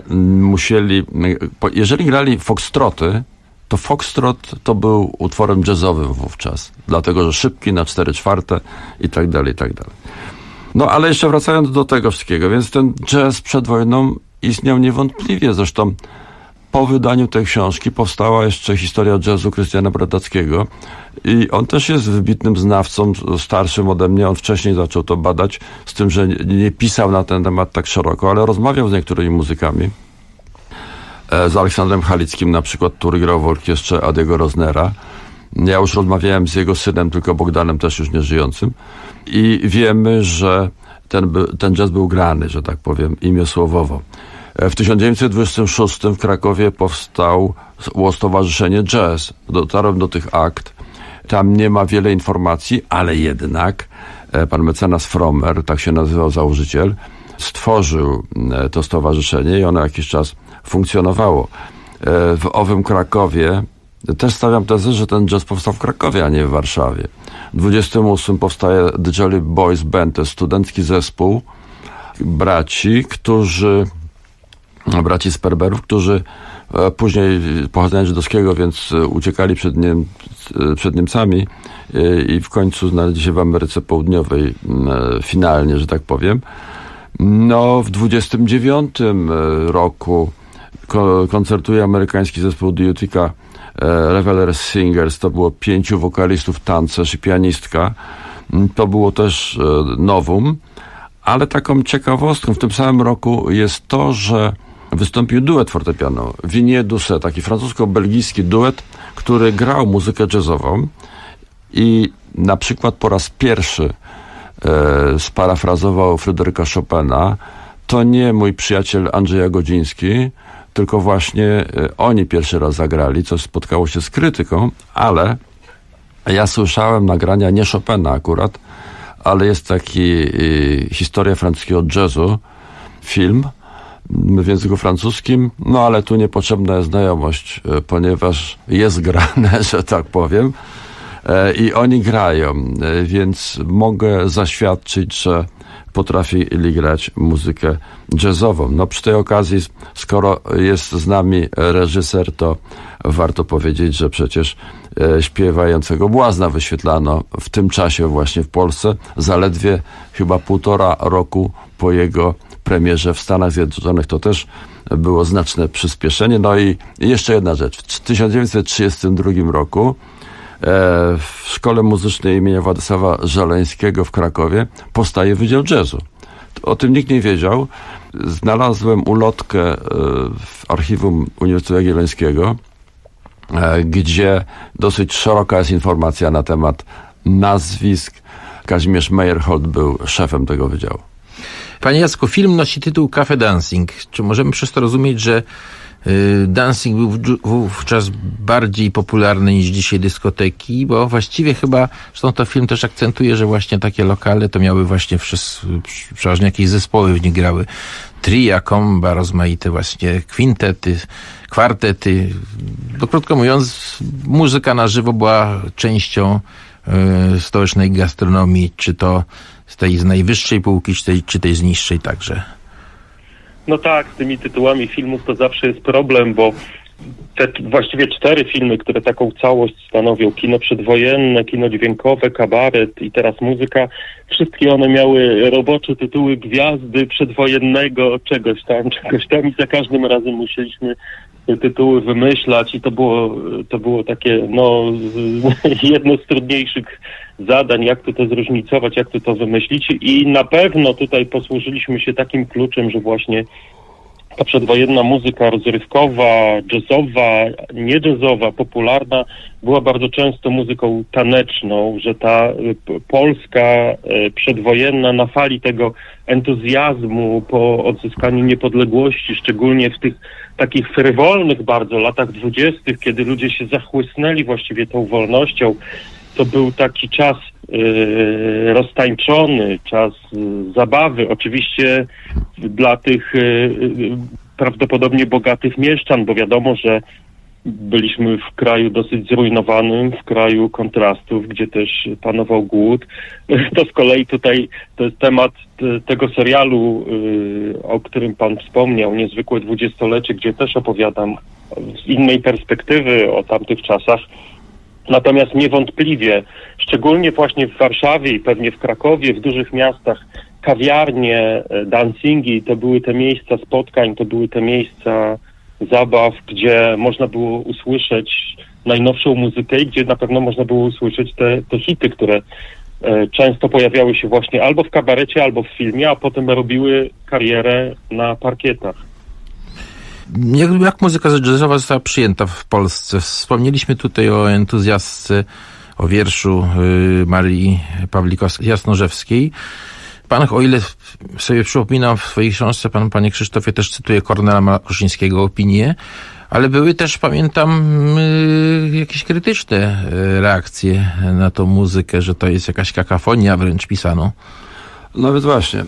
jeżeli grali foxtroty, to foxtrot to był utworem jazzowym wówczas, dlatego, że szybki na 4/4 i tak dalej, i tak dalej. Ale jeszcze wracając do tego wszystkiego, więc ten jazz przed wojną istniał niewątpliwie. Zresztą po wydaniu tej książki powstała jeszcze historia jazzu Krystiana Bradackiego i on też jest wybitnym znawcą, starszym ode mnie. On wcześniej zaczął to badać, z tym, że nie pisał na ten temat tak szeroko, ale rozmawiał z niektórymi muzykami. Z Aleksandrem Halickim na przykład, który grał w orkiestrze Adiego Rosnera. Ja już rozmawiałem z jego synem, tylko Bogdanem, też już nieżyjącym. I wiemy, że ten jazz był grany, że tak powiem, imię-słowowo. W 1926 w Krakowie powstało Stowarzyszenie Jazz. Dotarłem do tych akt. Tam nie ma wiele informacji, ale jednak pan mecenas Frommer, tak się nazywał założyciel, stworzył to stowarzyszenie i ono jakiś czas funkcjonowało. W owym Krakowie też stawiam tezę, że ten jazz powstał w Krakowie, a nie w Warszawie. W 28 powstaje The Jolly Boys Band, to jest studencki zespół braci Sperberów, którzy później pochodzenia żydowskiego, więc uciekali przed Niemcami i w końcu znaleźli się w Ameryce Południowej finalnie, że tak powiem. W 29 roku koncertuje amerykański zespół The Utica Revelers Singers. To było 5 wokalistów, tancerz i pianistka. To było też novum, ale taką ciekawostką w tym samym roku jest to, że wystąpił duet fortepianowy. Vigne Doucet, taki francusko-belgijski duet, który grał muzykę jazzową i na przykład po raz pierwszy sparafrazował Fryderyka Chopina. To nie mój przyjaciel Andrzej Jagodziński, tylko właśnie oni pierwszy raz zagrali, co spotkało się z krytyką, ale ja słyszałem nagrania nie Chopina akurat, ale jest taki historia francuskiego jazzu, film w języku francuskim, ale tu niepotrzebna jest znajomość, ponieważ jest grane, że tak powiem, i oni grają, więc mogę zaświadczyć, że potrafili grać muzykę jazzową. Przy tej okazji, skoro jest z nami reżyser, to warto powiedzieć, że przecież Śpiewającego Błazna wyświetlano w tym czasie właśnie w Polsce, zaledwie chyba 1,5 roku po jego premierze w Stanach Zjednoczonych. To też było znaczne przyspieszenie. I jeszcze jedna rzecz. W 1932 roku w Szkole Muzycznej imienia Władysława Żeleńskiego w Krakowie powstaje Wydział Jazzu. O tym nikt nie wiedział. Znalazłem ulotkę w archiwum Uniwersytetu Jagiellońskiego gdzie dosyć szeroka jest informacja na temat nazwisk. Kazimierz Meyerhold był szefem tego wydziału. Panie Jacku, film nosi tytuł Cafe Dancing. Czy możemy przez to rozumieć, że dancing był wówczas bardziej popularny niż dzisiaj dyskoteki? Bo właściwie chyba, zresztą to film też akcentuje, że właśnie takie lokale to miały właśnie przeważnie jakieś zespoły w nich grały. Tria, komba, rozmaite właśnie kwintety, kwartety. No, krótko mówiąc, muzyka na żywo była częścią stołecznej gastronomii, czy to z tej z najwyższej półki, czy tej z niższej także. No tak, z tymi tytułami filmów to zawsze jest problem, bo te właściwie 4 filmy, które taką całość stanowią, kino przedwojenne, kino dźwiękowe, kabaret i teraz muzyka, wszystkie one miały robocze tytuły gwiazdy przedwojennego, czegoś tam i za każdym razem musieliśmy te tytuły wymyślać i to było takie, jedno z trudniejszych zadań, jak to zróżnicować, jak to wymyślić i na pewno tutaj posłużyliśmy się takim kluczem, że właśnie ta przedwojenna muzyka rozrywkowa, jazzowa, nie jazzowa, popularna była bardzo często muzyką taneczną, że ta Polska przedwojenna na fali tego entuzjazmu po odzyskaniu niepodległości, szczególnie w tych takich frywolnych bardzo latach 20., kiedy ludzie się zachłysnęli właściwie tą wolnością, to był taki czas roztańczony, czas zabawy. Oczywiście dla tych prawdopodobnie bogatych mieszczan, bo wiadomo, że byliśmy w kraju dosyć zrujnowanym, w kraju kontrastów, gdzie też panował głód. To z kolei tutaj to jest temat tego serialu, o którym pan wspomniał, Niezwykłe dwudziestolecie, gdzie też opowiadam z innej perspektywy o tamtych czasach. Natomiast niewątpliwie, szczególnie właśnie w Warszawie i pewnie w Krakowie, w dużych miastach, kawiarnie, dancingi, to były te miejsca spotkań, to były te miejsca zabaw, gdzie można było usłyszeć najnowszą muzykę i gdzie na pewno można było usłyszeć te hity, które często pojawiały się właśnie albo w kabarecie, albo w filmie, a potem robiły karierę na parkietach. Jak muzyka jazzowa została przyjęta w Polsce? Wspomnieliśmy tutaj o entuzjastce, o wierszu Marii Pawlikowskiej-Jasnorzewskiej. Pan, o ile sobie przypominam w swojej książce, panie Krzysztofie, też cytuje Kornela Makuszyńskiego opinię, ale były też, pamiętam, jakieś krytyczne reakcje na tą muzykę, że to jest jakaś kakafonia wręcz pisano. No więc właśnie,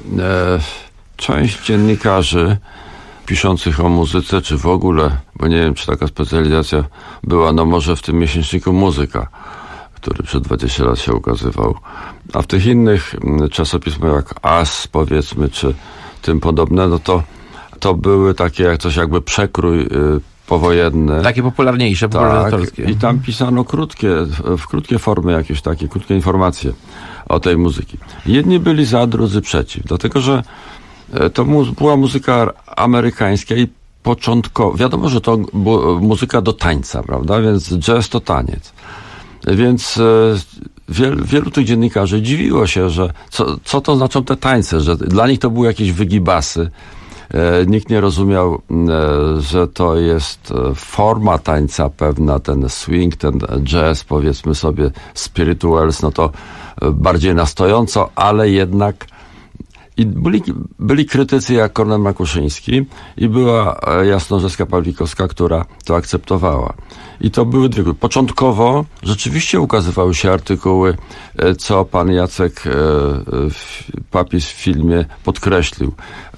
część dziennikarzy piszących o muzyce, czy w ogóle, bo nie wiem, czy taka specjalizacja była, może w tym miesięczniku Muzyka, który przed 20 lat się ukazywał, a w tych innych czasopismach jak As, powiedzmy, czy tym podobne, to były takie jak coś jakby przekrój powojenny. Takie popularniejsze, popularyzatorskie. I tam pisano w krótkie formy jakieś takie, krótkie informacje o tej muzyki. Jedni byli za, drudzy przeciw, dlatego że to była muzyka amerykańska i początkowo, wiadomo, że to była muzyka do tańca, prawda, więc jazz to taniec. Więc wielu tych dziennikarzy dziwiło się, że co to znaczą te tańce, że dla nich to były jakieś wygibasy. Nikt nie rozumiał, że to jest forma tańca pewna, ten swing, ten jazz, powiedzmy sobie, spirituals, to bardziej na stojąco, ale jednak i byli krytycy jak Kornel Makuszyński i była Jasnorzewska-Pawlikowska, która to akceptowała. I to były dwie grupy. Początkowo rzeczywiście ukazywały się artykuły, co pan Jacek Papis w filmie podkreślił.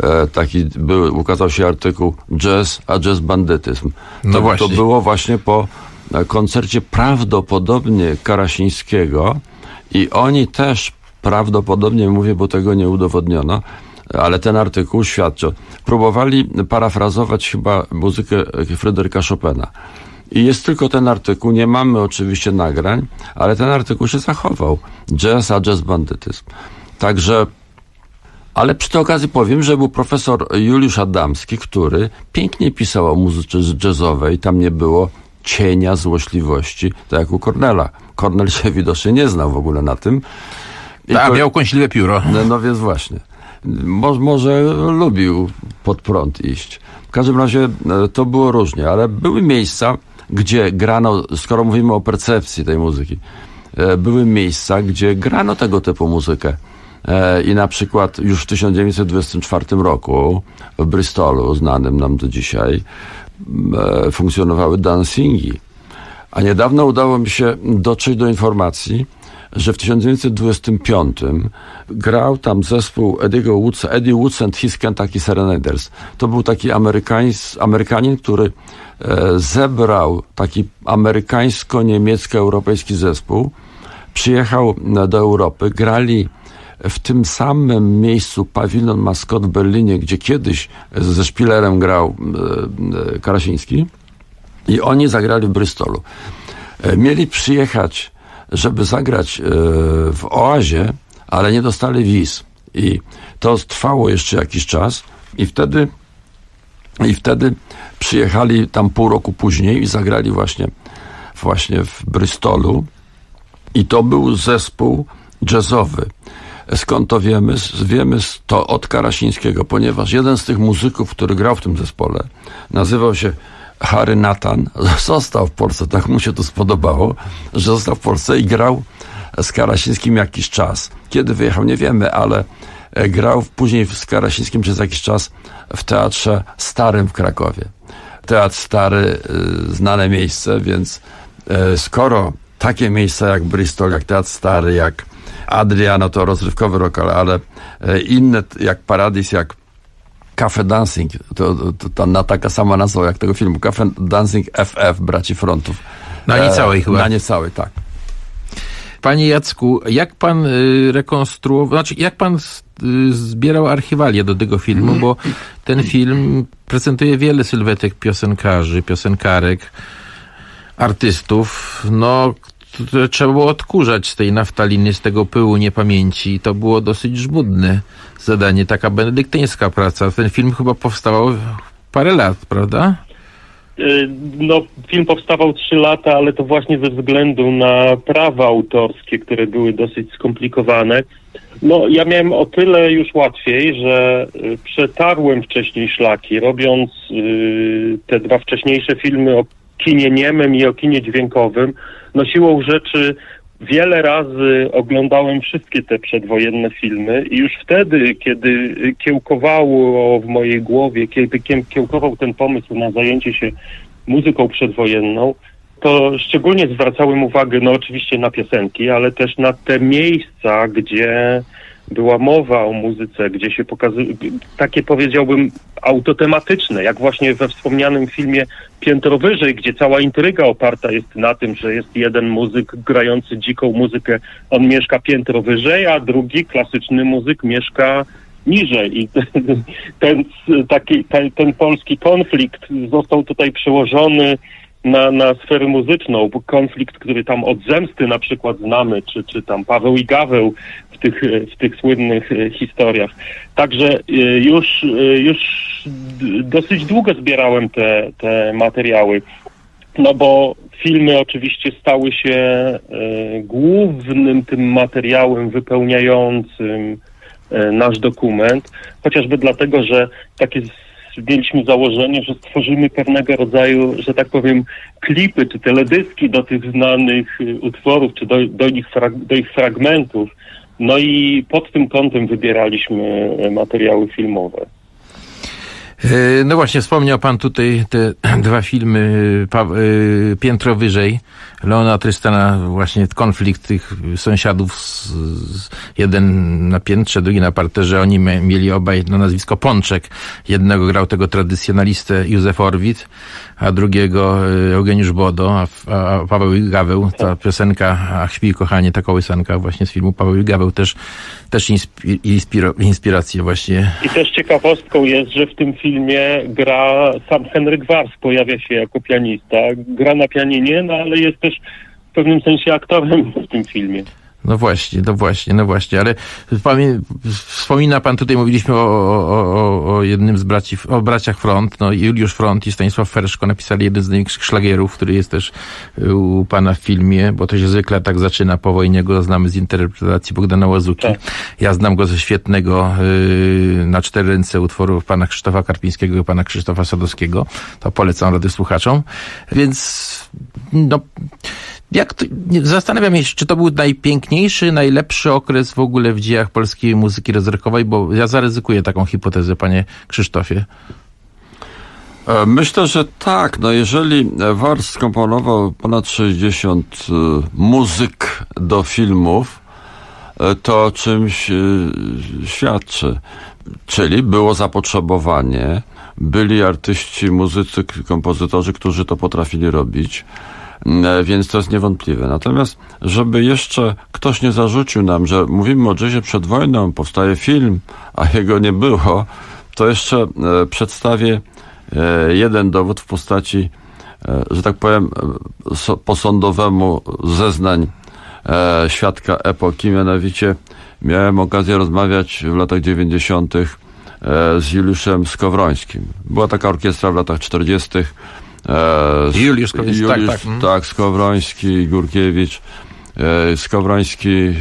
Ukazał się artykuł Jazz, a jazz bandytyzm. To było właśnie po koncercie prawdopodobnie Karasińskiego i oni też prawdopodobnie, mówię, bo tego nie udowodniono, ale ten artykuł świadczy. Próbowali parafrazować chyba muzykę Fryderyka Chopina. I jest tylko ten artykuł, nie mamy oczywiście nagrań, ale ten artykuł się zachował. Jazz, a jazz bandytyzm. Także, ale przy tej okazji powiem, że był profesor Juliusz Adamski, który pięknie pisał o muzyce jazzowej, tam nie było cienia złośliwości, tak jak u Kornela. Kornel się widocznie nie znał w ogóle na tym. Miał kąśliwe pióro. No więc właśnie. Może lubił pod prąd iść. W każdym razie to było różnie, ale były miejsca, gdzie grano, skoro mówimy o percepcji tej muzyki, były miejsca, gdzie grano tego typu muzykę. I na przykład już w 1924 roku w Bristolu, znanym nam do dzisiaj, funkcjonowały dancingi. A niedawno udało mi się dotrzeć do informacji, że w 1925 grał tam zespół Eddie Woods and His Kentucky Serenaders. To był taki Amerykanin, który zebrał taki amerykańsko-niemiecko-europejski zespół, przyjechał do Europy, grali w tym samym miejscu Pawilon Mascot w Berlinie, gdzie kiedyś ze Szpilerem grał Karasiński, i oni zagrali w Bristolu. Mieli przyjechać, żeby zagrać w Oazie, ale nie dostali wiz. I to trwało jeszcze jakiś czas i wtedy przyjechali tam pół roku później i zagrali właśnie w Bristolu. I to był zespół jazzowy. Skąd to wiemy? Wiemy to od Karasińskiego, ponieważ jeden z tych muzyków, który grał w tym zespole, nazywał się Harry Nathan, został w Polsce, tak mu się to spodobało, że został w Polsce i grał z Karasińskim jakiś czas. Kiedy wyjechał, nie wiemy, ale grał później z Karasińskim przez jakiś czas w Teatrze Starym w Krakowie. Teatr Stary, znane miejsce, więc skoro takie miejsca jak Bristol, jak Teatr Stary, jak Adriano, to rozrywkowy lokal, ale inne jak Paradis, jak Cafe Dancing, to taka sama nazwa jak tego filmu, Cafe Dancing FF, Braci Frontów. Na niecałej chyba. Na niecałej, tak. Panie Jacku, jak pan rekonstruował, jak pan zbierał archiwalia do tego filmu, bo ten film prezentuje wiele sylwetek piosenkarzy, piosenkarek, artystów, trzeba było odkurzać z tej naftaliny, z tego pyłu niepamięci i to było dosyć żmudne zadanie, taka benedyktyńska praca. Ten film chyba powstawał parę lat, prawda? Film powstawał 3 lata, ale to właśnie ze względu na prawa autorskie, które były dosyć skomplikowane. Ja miałem o tyle już łatwiej, że przetarłem wcześniej szlaki, robiąc te 2 wcześniejsze filmy o kinie niemym i o kinie dźwiękowym. Siłą rzeczy wiele razy oglądałem wszystkie te przedwojenne filmy i już wtedy, kiedy kiełkowało w mojej głowie, kiedy kiełkował ten pomysł na zajęcie się muzyką przedwojenną, to szczególnie zwracałem uwagę, oczywiście na piosenki, ale też na te miejsca, gdzie była mowa o muzyce, gdzie się pokazuje, takie powiedziałbym autotematyczne, jak właśnie we wspomnianym filmie Piętro wyżej, gdzie cała intryga oparta jest na tym, że jest jeden muzyk grający dziką muzykę, on mieszka piętro wyżej, a drugi klasyczny muzyk mieszka niżej. I ten polski konflikt został tutaj przełożony na sferę muzyczną. Konflikt, który tam od Zemsty na przykład znamy, czy tam Paweł i Gaweł w tych słynnych historiach. Także już dosyć długo zbierałem te materiały. Bo filmy oczywiście stały się głównym tym materiałem wypełniającym nasz dokument, chociażby dlatego, że mieliśmy założenie, że stworzymy pewnego rodzaju, że tak powiem, klipy czy teledyski do tych znanych utworów, czy do ich fragmentów. I pod tym kątem wybieraliśmy materiały filmowe. Właśnie, wspomniał pan tutaj te 2 filmy, Piętro wyżej, Leona Trystana, właśnie konflikt tych sąsiadów, jeden na piętrze, drugi na parterze, oni mieli obaj nazwisko Pączek. Jednego grał tego tradycjonalistę Józef Orwit, a drugiego Eugeniusz Bodo, a Paweł i Gaweł, ta piosenka Ach, śpij kochanie, ta kołysanka właśnie z filmu Paweł i Gaweł też inspiracje właśnie. I też ciekawostką jest, że w tym filmie gra sam Henryk Wars, pojawia się jako pianista, gra na pianinie, ale jest też w pewnym sensie aktorem w tym filmie. No właśnie, ale wspomina pan, tutaj mówiliśmy o jednym z o braciach Front, no Juliusz Front i Stanisław Ferszko napisali jeden z największych szlagierów, który jest też u pana w filmie, bo to się zwykle tak zaczyna po wojnie, go znamy z interpretacji Bogdana Łazuki. Tak. Ja znam go ze świetnego na 4 ręce utworu pana Krzysztofa Karpińskiego i pana Krzysztofa Sadowskiego. To polecam radiosłuchaczom. Więc no zastanawiam się, czy to był najpiękniejszy, najlepszy okres w ogóle w dziejach polskiej muzyki rozrockowej, bo ja zaryzykuję taką hipotezę, panie Krzysztofie. Myślę, że tak. No jeżeli Wars skomponował ponad 60 muzyk do filmów, to czymś świadczy. Czyli było zapotrzebowanie, byli artyści, muzycy, kompozytorzy, którzy to potrafili robić. Więc to jest niewątpliwe. Natomiast, żeby jeszcze ktoś nie zarzucił nam, że mówimy o jazzie przed wojną, powstaje film, a jego nie było, to jeszcze przedstawię jeden dowód w postaci, że tak powiem, posądowemu zeznań świadka epoki. Mianowicie miałem okazję rozmawiać w latach 90. z Juliuszem Skowrońskim. Była taka orkiestra w latach 40. Juliusz tak, Skowroński, Górkiewicz. Skowroński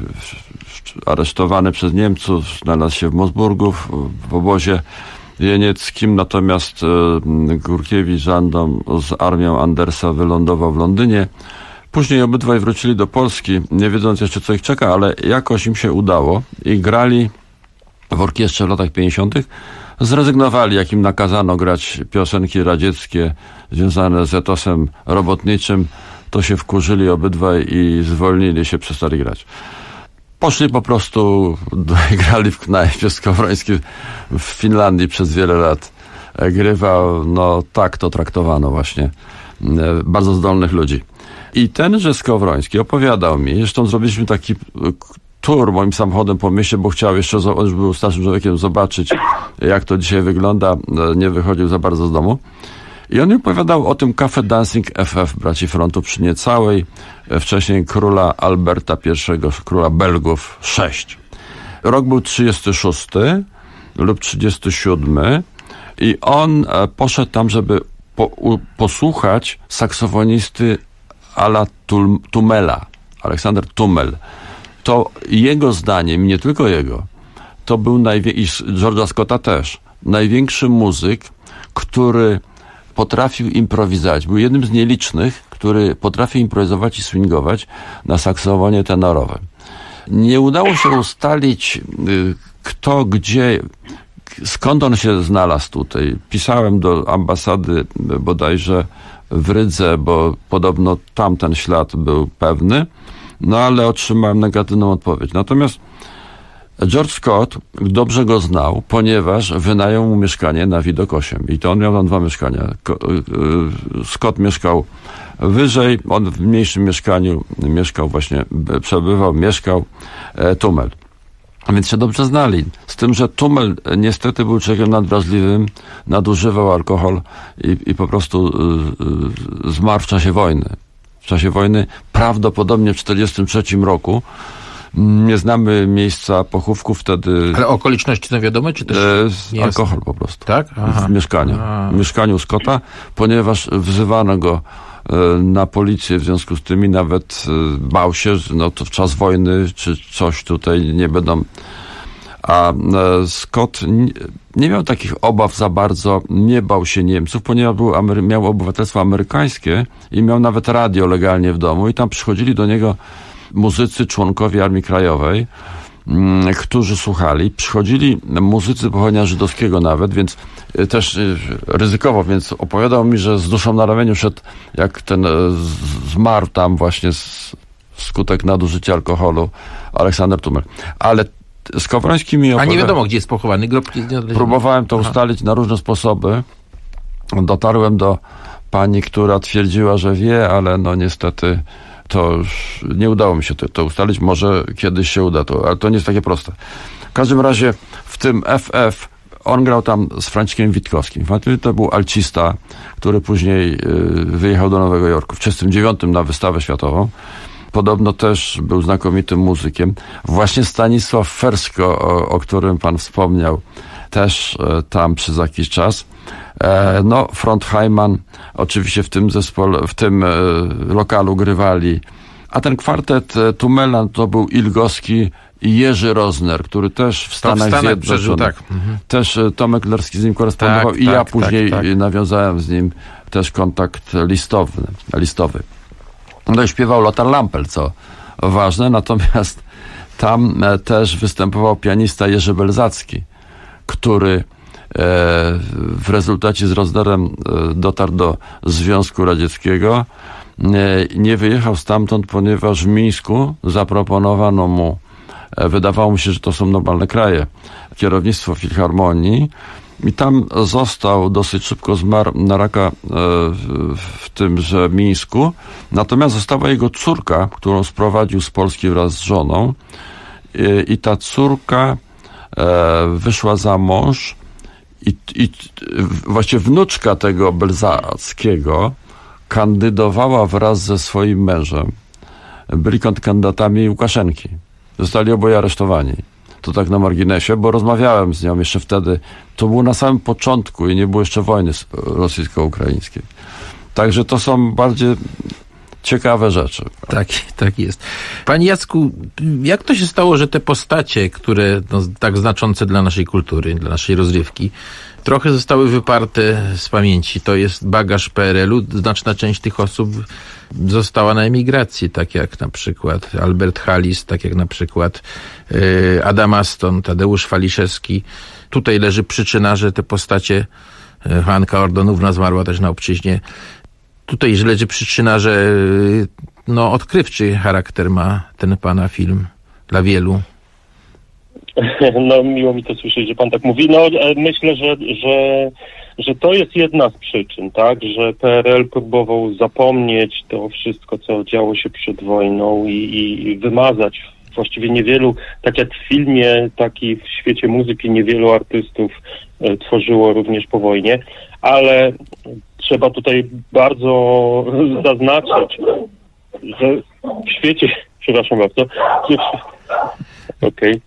aresztowany przez Niemców, znalazł się w Moosburgu w obozie jenieckim, natomiast Górkiewicz z armią Andersa wylądował w Londynie. Później obydwaj wrócili do Polski, nie wiedząc jeszcze, co ich czeka, ale jakoś im się udało i grali w orkiestrze w latach 50. Zrezygnowali, jak im nakazano grać piosenki radzieckie związane z etosem robotniczym, to się wkurzyli obydwaj i zwolnili się, przestali grać. Poszli po prostu, grali w knajpie. Skowroński w Finlandii przez wiele lat grywał, no tak to traktowano właśnie bardzo zdolnych ludzi. I tenże Skowroński opowiadał mi, zresztą zrobiliśmy taki tour moim samochodem po mieście, bo chciał jeszcze, już był starszym człowiekiem, zobaczyć, jak to dzisiaj wygląda. Nie wychodził za bardzo z domu. I on mi opowiadał o tym Cafe Dancing FF braci Frontu przy niecałej wcześniej króla Alberta I, króla Belgów 6. Rok był 36 lub 37 i on poszedł tam, żeby posłuchać saksofonisty Ala Tumela, Aleksander Tumel. To jego zdaniem, nie tylko jego, to był i George'a Scotta też, największy muzyk, który potrafił improwizować. Był jednym z nielicznych, który potrafił improwizować i swingować na saksofonie tenorowym. Nie udało się ustalić, kto, gdzie, skąd on się znalazł tutaj. Pisałem do ambasady bodajże w Rydze, bo podobno tamten ślad był pewny, no ale otrzymałem negatywną odpowiedź. Natomiast George Scott dobrze go znał, ponieważ wynajął mu mieszkanie na widok 8. I to on miał tam 2 mieszkania. Scott mieszkał wyżej, on w mniejszym mieszkaniu mieszkał Tumel. Więc się dobrze znali. Z tym, że Tumel niestety był człowiekiem nadwrażliwym, nadużywał alkohol i po prostu zmarł w czasie wojny. W czasie wojny prawdopodobnie w 1943 roku. Nie znamy miejsca pochówku wtedy. Ale okoliczności są wiadome, czy też alkohol po prostu. Tak? W mieszkaniu Scotta, ponieważ wzywano go na policję w związku z tym i nawet bał się, że no to w czas wojny czy coś tutaj nie będą. A Scott nie miał takich obaw za bardzo, nie bał się Niemców, ponieważ miał obywatelstwo amerykańskie i miał nawet radio legalnie w domu i tam przychodzili do niego muzycy, członkowie Armii Krajowej, którzy słuchali. Przychodzili muzycy pochodzenia żydowskiego nawet, więc też ryzykował, więc opowiadał mi, że z duszą na ramieniu szedł, jak ten zmarł tam właśnie skutek nadużycia alkoholu Aleksander Tumel. Ale Skowroński mi opowiadał... A nie wiadomo, gdzie jest pochowany? Próbowałem to ustalić na różne sposoby. Dotarłem do pani, która twierdziła, że wie, ale no niestety to już nie udało mi się to ustalić. Może kiedyś się uda to, ale to nie jest takie proste. W każdym razie w tym FF on grał tam z Franciszkiem Witkowskim. To był alcista, który później wyjechał do Nowego Jorku w 1939 na wystawę światową. podobno też był znakomitym muzykiem. Właśnie Stanisław Fersko, o którym pan wspomniał, też tam przez jakiś czas. No, Frontheiman oczywiście w tym zespole, w tym lokalu grywali. A ten kwartet Tumelan to był Ilgowski i Jerzy Rozner, który też w Stanach Zjednoczonych przeżył, tak. Też Tomek Lerski z nim korespondował i ja później nawiązałem z nim też kontakt listowy. No i śpiewał Lothar Lampel, co ważne, natomiast tam też występował pianista Jerzy Belzacki, który w rezultacie z Roznerem dotarł do Związku Radzieckiego. Nie wyjechał stamtąd, ponieważ w Mińsku zaproponowano mu, wydawało mu się, że to są normalne kraje, kierownictwo Filharmonii i tam został, dosyć szybko zmarł na raka w tymże Mińsku. Natomiast została jego córka, którą sprowadził z Polski wraz z żoną i ta córka wyszła za mąż i właśnie wnuczka tego Belzackiego kandydowała wraz ze swoim mężem. Byli kandydatami Łukaszenki. Zostali oboje aresztowani. To tak na marginesie, bo rozmawiałem z nią jeszcze wtedy. To było na samym początku i nie było jeszcze wojny rosyjsko-ukraińskiej. Także to są bardziej ciekawe rzeczy. Tak jest. Panie Jacku, jak to się stało, że te postacie, które tak znaczące dla naszej kultury, dla naszej rozrywki, trochę zostały wyparte z pamięci? To jest bagaż PRL-u. Znaczna część tych osób została na emigracji, tak jak na przykład Albert Halis, tak jak na przykład Adam Aston, Tadeusz Waliszewski. Tutaj leży przyczyna, że te postacie, Hanka Ordonówna zmarła też na obczyźnie. Tutaj leży przyczyna, że odkrywczy charakter ma ten pana film dla wielu. No, miło mi to słyszeć, że pan tak mówi. No, myślę, że to jest jedna z przyczyn, tak, że PRL próbował zapomnieć to wszystko, co działo się przed wojną i wymazać. Właściwie niewielu, tak jak w filmie, tak i w świecie muzyki niewielu artystów tworzyło również po wojnie, ale trzeba tutaj bardzo zaznaczyć, że w świecie, przepraszam bardzo, okej.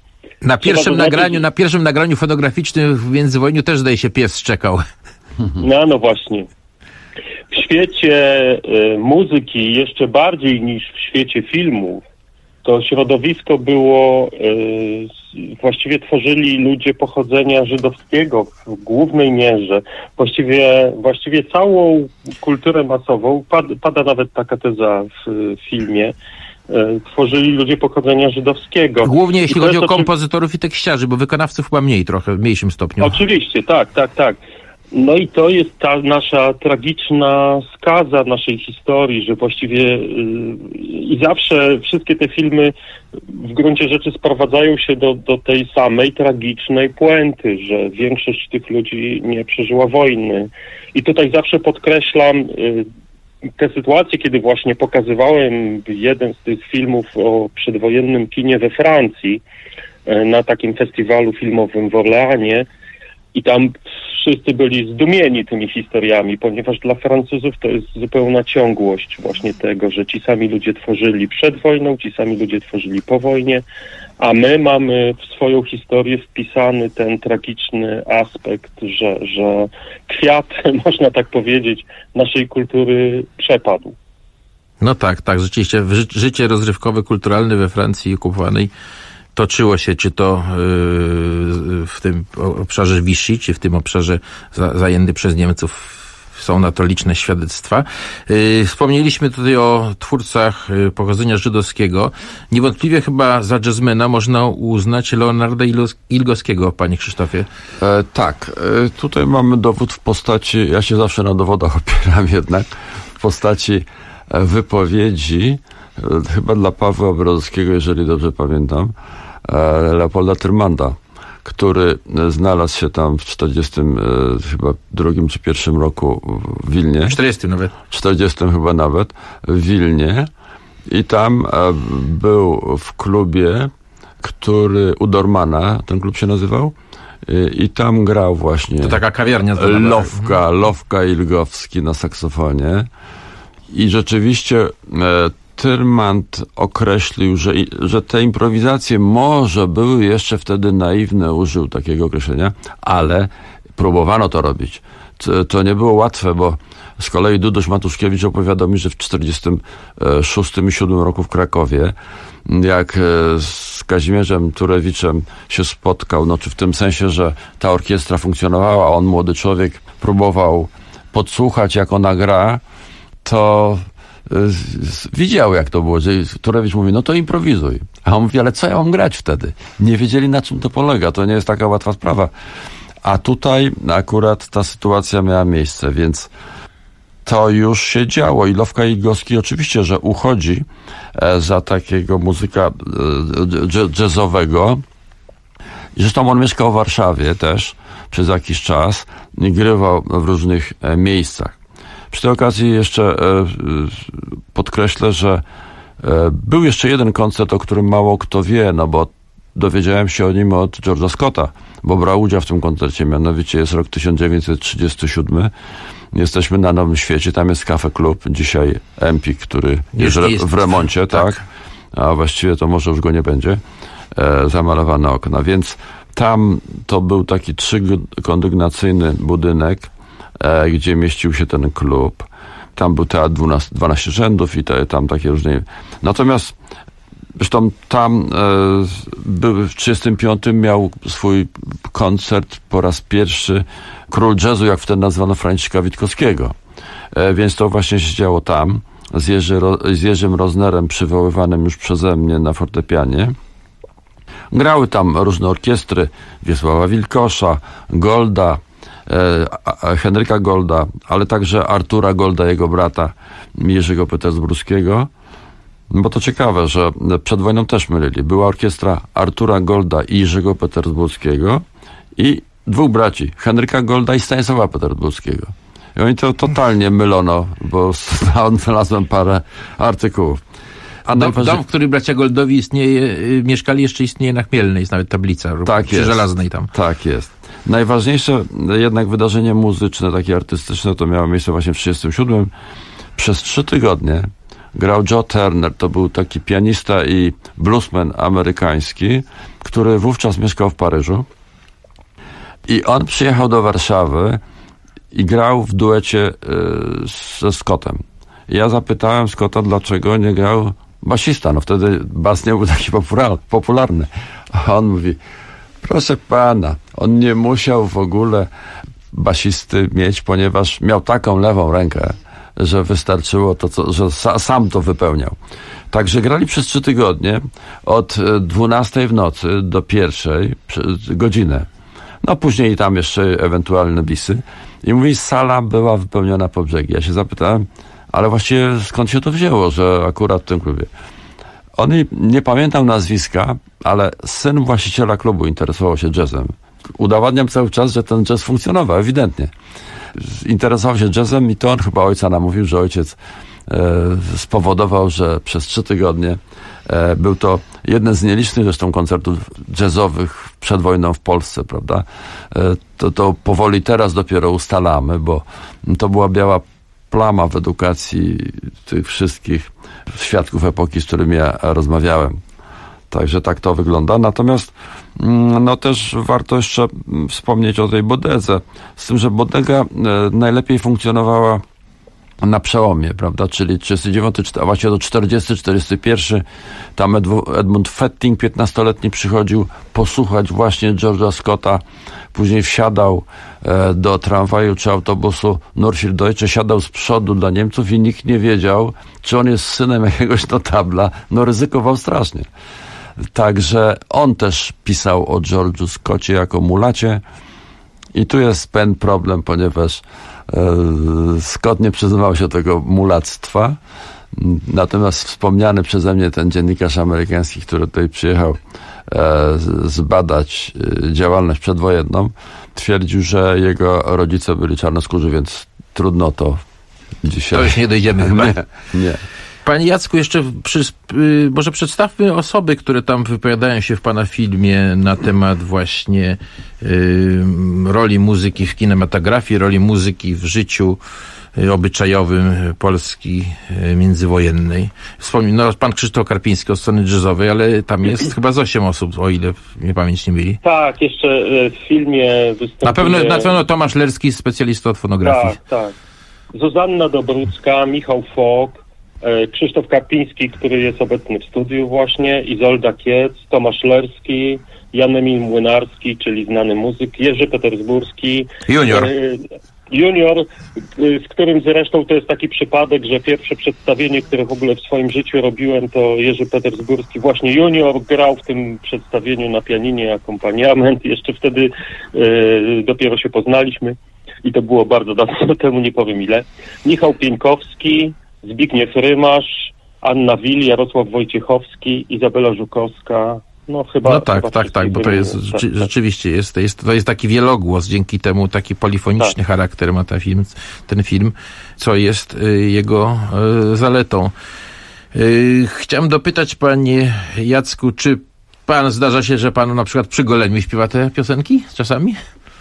Na pierwszym nagraniu fotograficznym w międzywojniu też, zdaje się, pies czekał. No właśnie. W świecie muzyki jeszcze bardziej niż w świecie filmów to środowisko było, właściwie tworzyli ludzie pochodzenia żydowskiego w głównej mierze. Właściwie całą kulturę masową, pada nawet taka teza w filmie, tworzyli ludzie pochodzenia żydowskiego. Głównie jeśli chodzi o kompozytorów i tekściarzy, bo wykonawców chyba mniej trochę, w mniejszym stopniu. Oczywiście, tak. No i to jest ta nasza tragiczna skaza naszej historii, że właściwie i zawsze wszystkie te filmy w gruncie rzeczy sprowadzają się do tej samej tragicznej puenty, że większość tych ludzi nie przeżyła wojny. I tutaj zawsze podkreślam tę sytuację, kiedy właśnie pokazywałem jeden z tych filmów o przedwojennym kinie we Francji na takim festiwalu filmowym w Orleanie i tam wszyscy byli zdumieni tymi historiami, ponieważ dla Francuzów to jest zupełna ciągłość właśnie tego, że ci sami ludzie tworzyli przed wojną, ci sami ludzie tworzyli po wojnie, a my mamy w swoją historię wpisany ten tragiczny aspekt, że kwiat, można tak powiedzieć, naszej kultury przepadł. No tak, rzeczywiście. Życie rozrywkowe, kulturalne we Francji okupowanej toczyło się, czy to w tym obszarze Vichy, czy w tym obszarze zajęty przez Niemców. Są na to liczne świadectwa. Wspomnieliśmy tutaj o twórcach pochodzenia żydowskiego. Niewątpliwie chyba za jazzmena można uznać Leonarda Ilgowskiego, panie Krzysztofie. Tak. Tutaj mamy dowód w postaci, ja się zawsze na dowodach opieram jednak, w postaci wypowiedzi, chyba dla Pawła Brodowskiego, jeżeli dobrze pamiętam, Leopolda Tyrmanda, który znalazł się tam w 42 czy 1 roku w Wilnie. 40 nawet. 40 chyba nawet, w Wilnie. I tam był w klubie, który u Dormana, ten klub się nazywał, i tam grał właśnie... To taka kawiarnia. Lowka Ilgowski na saksofonie. I rzeczywiście Tyrmand określił, że te improwizacje może były jeszcze wtedy naiwne, użył takiego określenia, ale próbowano to robić. To nie było łatwe, bo z kolei Duduś Matuszkiewicz opowiadał mi, że w 1946-1947 roku w Krakowie, jak z Kazimierzem Turewiczem się spotkał, no czy w tym sensie, że ta orkiestra funkcjonowała, a on, młody człowiek, próbował podsłuchać, jak ona gra, to widział, jak to było, że Turewicz mówi, no to improwizuj. A on mówi, ale co ja mam grać wtedy? Nie wiedzieli, na czym to polega. To nie jest taka łatwa sprawa. A tutaj akurat ta sytuacja miała miejsce, więc to już się działo. I Lowka Igowski oczywiście, że uchodzi za takiego muzyka jazzowego. I zresztą on mieszkał w Warszawie też przez jakiś czas i grywał w różnych miejscach. Przy tej okazji jeszcze podkreślę, że był jeszcze jeden koncert, o którym mało kto wie, no bo dowiedziałem się o nim od George'a Scotta, bo brał udział w tym koncercie, mianowicie jest rok 1937. Jesteśmy na Nowym Świecie, tam jest Cafe Club, dzisiaj Empik, który jest w remoncie, tak? A właściwie to może już go nie będzie, zamalowane okna, więc tam to był taki 3-kondygnacyjny budynek, gdzie mieścił się ten klub. Tam był teatr 12 rzędów i tam takie różne. Natomiast zresztą tam w 1935 miał swój koncert po raz pierwszy król jazzu, jak wtedy nazwano Franciszka Witkowskiego. Więc to właśnie się działo tam z Jerzym Roznerem, przywoływanym już przeze mnie na fortepianie. Grały tam różne orkiestry, Wiesława Wilkosza, Golda, Henryka Golda, ale także Artura Golda, jego brata, Jerzego Petersburskiego. Bo to ciekawe, że przed wojną też mylili. Była orkiestra Artura Golda i Jerzego Petersburskiego i dwóch braci, Henryka Golda i Stanisława Petersburskiego. I oni to totalnie mylono, bo znalazłem parę artykułów. A dom, w którym bracia Goldowi mieszkali, jeszcze istnieje na Chmielnej, jest nawet tablica przy Żelaznej tam. Tak jest. Najważniejsze jednak wydarzenie muzyczne, takie artystyczne, to miało miejsce właśnie w 1937. Przez 3 tygodnie grał Joe Turner, to był taki pianista i bluesman amerykański, który wówczas mieszkał w Paryżu. I on przyjechał do Warszawy i grał w duecie ze Scottem. Ja zapytałem Scotta, dlaczego nie grał basista. No wtedy bas nie był taki popularny. A on mówi, proszę pana, on nie musiał w ogóle basisty mieć, ponieważ miał taką lewą rękę, że wystarczyło to, że sam to wypełniał. Także grali przez 3 tygodnie od 12 w nocy do 1 godzinę. No później tam jeszcze ewentualne bisy. I mówi, sala była wypełniona po brzegi. Ja się zapytałem, ale właściwie skąd się to wzięło, że akurat w tym klubie? On nie pamiętał nazwiska, ale syn właściciela klubu interesował się jazzem. Udowadniam cały czas, że ten jazz funkcjonował, ewidentnie. Interesował się jazzem i to on chyba ojca namówił, że ojciec spowodował, że przez 3 tygodnie był to jeden z nielicznych zresztą koncertów jazzowych przed wojną w Polsce, prawda? To powoli teraz dopiero ustalamy, bo to była biała plama w edukacji tych wszystkich świadków epoki, z którymi ja rozmawiałem. Także tak to wygląda. Natomiast no też warto jeszcze wspomnieć o tej bodedze. Z tym, że bodega najlepiej funkcjonowała na przełomie, prawda, czyli 39, a właściwie do 40, 41. Tam Edmund Fetting, 15-letni, przychodził posłuchać właśnie George'a Scotta. Później wsiadał do tramwaju czy autobusu Norfield Deutsche, siadał z przodu dla Niemców i nikt nie wiedział, czy on jest synem jakiegoś notabla. No ryzykował strasznie. Także on też pisał o George'u Scotcie jako mulacie i tu jest pewien problem, ponieważ Scott nie przyznawał się do tego mulactwa, natomiast wspomniany przeze mnie ten dziennikarz amerykański, który tutaj przyjechał zbadać działalność przedwojenną, twierdził, że jego rodzice byli czarnoskórzy, więc trudno to dzisiaj. To już nie dojdziemy chyba. Nie. Panie Jacku, jeszcze może przedstawmy osoby, które tam wypowiadają się w pana filmie na temat właśnie roli muzyki w kinematografii, roli muzyki w życiu obyczajowym Polski międzywojennej. Wspomnę, pan Krzysztof Karpiński od strony jazzowej, ale tam jest chyba z 8 osób, o ile mnie pamięć nie myli. Tak, jeszcze w filmie występuje... Na pewno Tomasz Lerski, specjalista od fonografii. Tak. Zuzanna Dobrucka, Michał Fok, Krzysztof Karpiński, który jest obecny w studiu właśnie, Izolda Kiec, Tomasz Lerski, Jan Emil Młynarski, czyli znany muzyk, Jerzy Petersburski. Junior, z którym zresztą to jest taki przypadek, że pierwsze przedstawienie, które w ogóle w swoim życiu robiłem, to Jerzy Petersburski, właśnie Junior grał w tym przedstawieniu na pianinie akompaniament. Jeszcze wtedy dopiero się poznaliśmy i to było bardzo dawno temu, nie powiem ile. Michał Pieńkowski, Zbigniew Rymasz, Anna Wil, Jarosław Wojciechowski, Izabela Żukowska. Tak, bo to jest rzeczywiście to jest taki wielogłos, dzięki temu taki polifoniczny charakter ma ten film, co jest jego zaletą. Chciałem dopytać, panie Jacku, czy pan zdarza się, że pan na przykład przy goleniu śpiewa te piosenki czasami?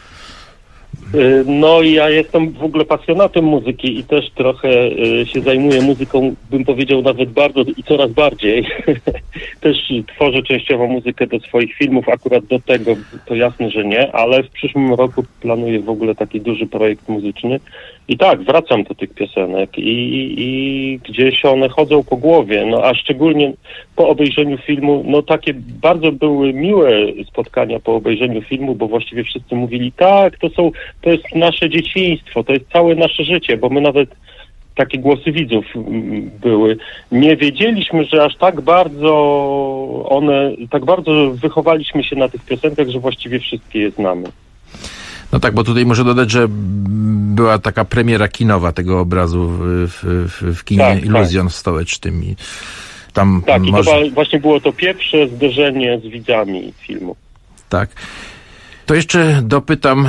No ja jestem w ogóle pasjonatem muzyki i też trochę się zajmuję muzyką, bym powiedział nawet bardzo i coraz bardziej. Też tworzę częściowo muzykę do swoich filmów, akurat do tego to jasne, że nie, ale w przyszłym roku planuję w ogóle taki duży projekt muzyczny i tak, wracam do tych piosenek i gdzieś one chodzą po głowie, no a szczególnie po obejrzeniu filmu, no takie bardzo były miłe spotkania po obejrzeniu filmu, bo właściwie wszyscy mówili, tak, to jest nasze dzieciństwo, to jest całe nasze życie, bo my nawet, takie głosy widzów były, nie wiedzieliśmy, że aż tak bardzo wychowaliśmy się na tych piosenkach, że właściwie wszystkie je znamy. No tak, bo tutaj muszę dodać, że była taka premiera kinowa tego obrazu w kinie Iluzjon Stołecznym. I tam i to właśnie było to pierwsze zderzenie z widzami filmu. Tak. To jeszcze dopytam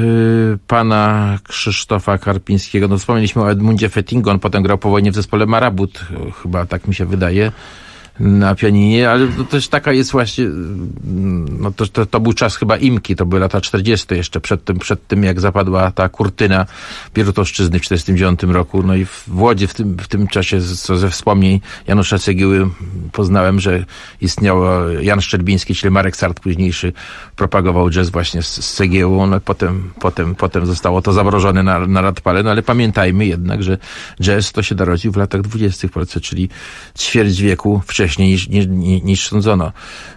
pana Krzysztofa Karpińskiego. No wspomnieliśmy o Edmundzie Fettingu, on potem grał po wojnie w zespole Marabut, chyba tak mi się wydaje, na pianinie, ale to też taka jest właśnie, no to był czas chyba Imki, to były lata 40. jeszcze przed tym jak zapadła ta kurtyna Bierutoszczyzny w 49 roku. No i w Łodzi w tym czasie, co ze wspomnień Janusza Cegieły poznałem, że istniał Jan Szczerbiński, czyli Marek Sart późniejszy, propagował jazz właśnie z Cegiełą, no potem zostało to zamrożone na Radpale, no ale pamiętajmy jednak, że jazz to się narodził w latach 20. w Polsce, czyli ćwierć wieku wcześniej niż sądzono.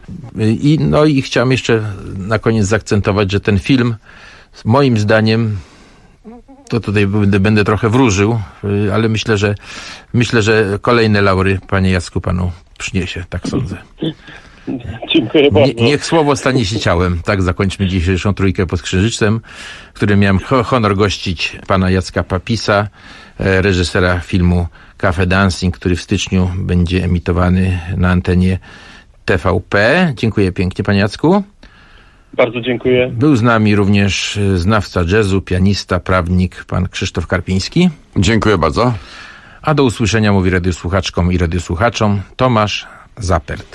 I chciałem jeszcze na koniec zaakcentować, że ten film, moim zdaniem, to tutaj będę trochę wróżył, ale myślę, że kolejne laury, panie Jacku, panu przyniesie, tak sądzę. Dziękuję bardzo. Niech słowo stanie się ciałem. Tak zakończmy dzisiejszą trójkę pod Księżycem, w którym miałem honor gościć pana Jacka Papisa, reżysera filmu Cafe Dancing, który w styczniu będzie emitowany na antenie TVP. Dziękuję pięknie, panie Jacku. Bardzo dziękuję. Był z nami również znawca jazzu, pianista, prawnik, pan Krzysztof Karpiński. Dziękuję bardzo. A do usłyszenia mówi radiosłuchaczkom i radiosłuchaczom Tomasz Zapert.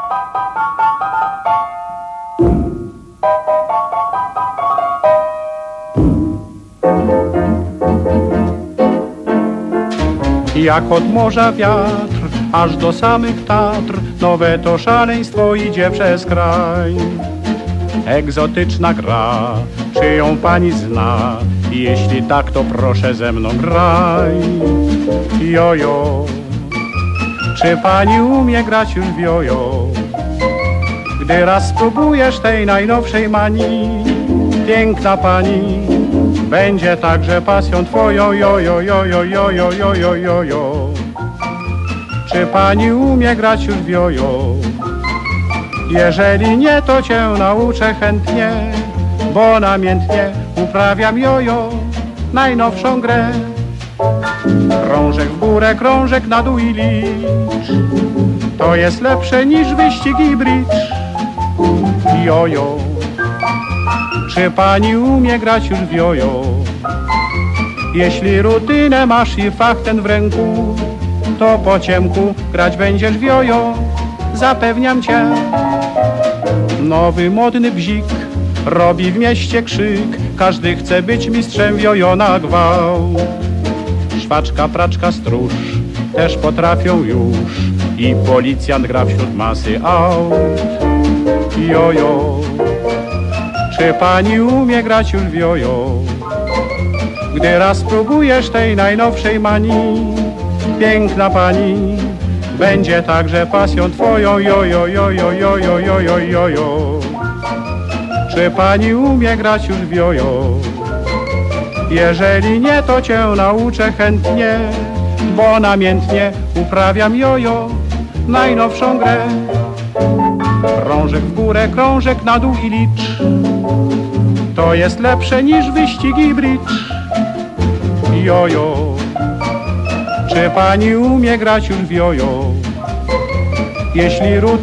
Jak od morza wiatr, aż do samych Tatr, nowe to szaleństwo idzie przez kraj. Egzotyczna gra, czy ją pani zna? Jeśli tak, to proszę ze mną graj. Jojo, czy pani umie grać już w jojo? Gdy raz spróbujesz tej najnowszej manii, piękna pani, będzie także pasją twoją, jojo, jojo, jojo, jojo, jojo. Czy pani umie grać już w jojo? Jeżeli nie, to cię nauczę chętnie, bo namiętnie uprawiam jojo, najnowszą grę. Krążek w górę, krążek na dół i licz, to jest lepsze niż wyścig i bridge. Jojo, czy pani umie grać już w jojo? Jeśli rutynę masz i fach ten w ręku, to po ciemku grać będziesz w jojo, zapewniam cię. Nowy modny bzik robi w mieście krzyk, każdy chce być mistrzem w jojo na gwałt. Szwaczka, praczka, stróż też potrafią już i policjant gra wśród masy aut. Jojo, czy pani umie grać już w jojo? Gdy raz spróbujesz tej najnowszej manii, piękna pani, będzie także pasją twoją. Jojo, jojo, jojo, jojo, jojo. Czy pani umie grać już w jojo? Jeżeli nie, to cię nauczę chętnie, bo namiętnie uprawiam jojo, najnowszą grę. Krążek w górę, krążek na dół i licz, to jest lepsze niż wyścigi bridge. Jojo, czy pani umie grać już w jojo? Jeśli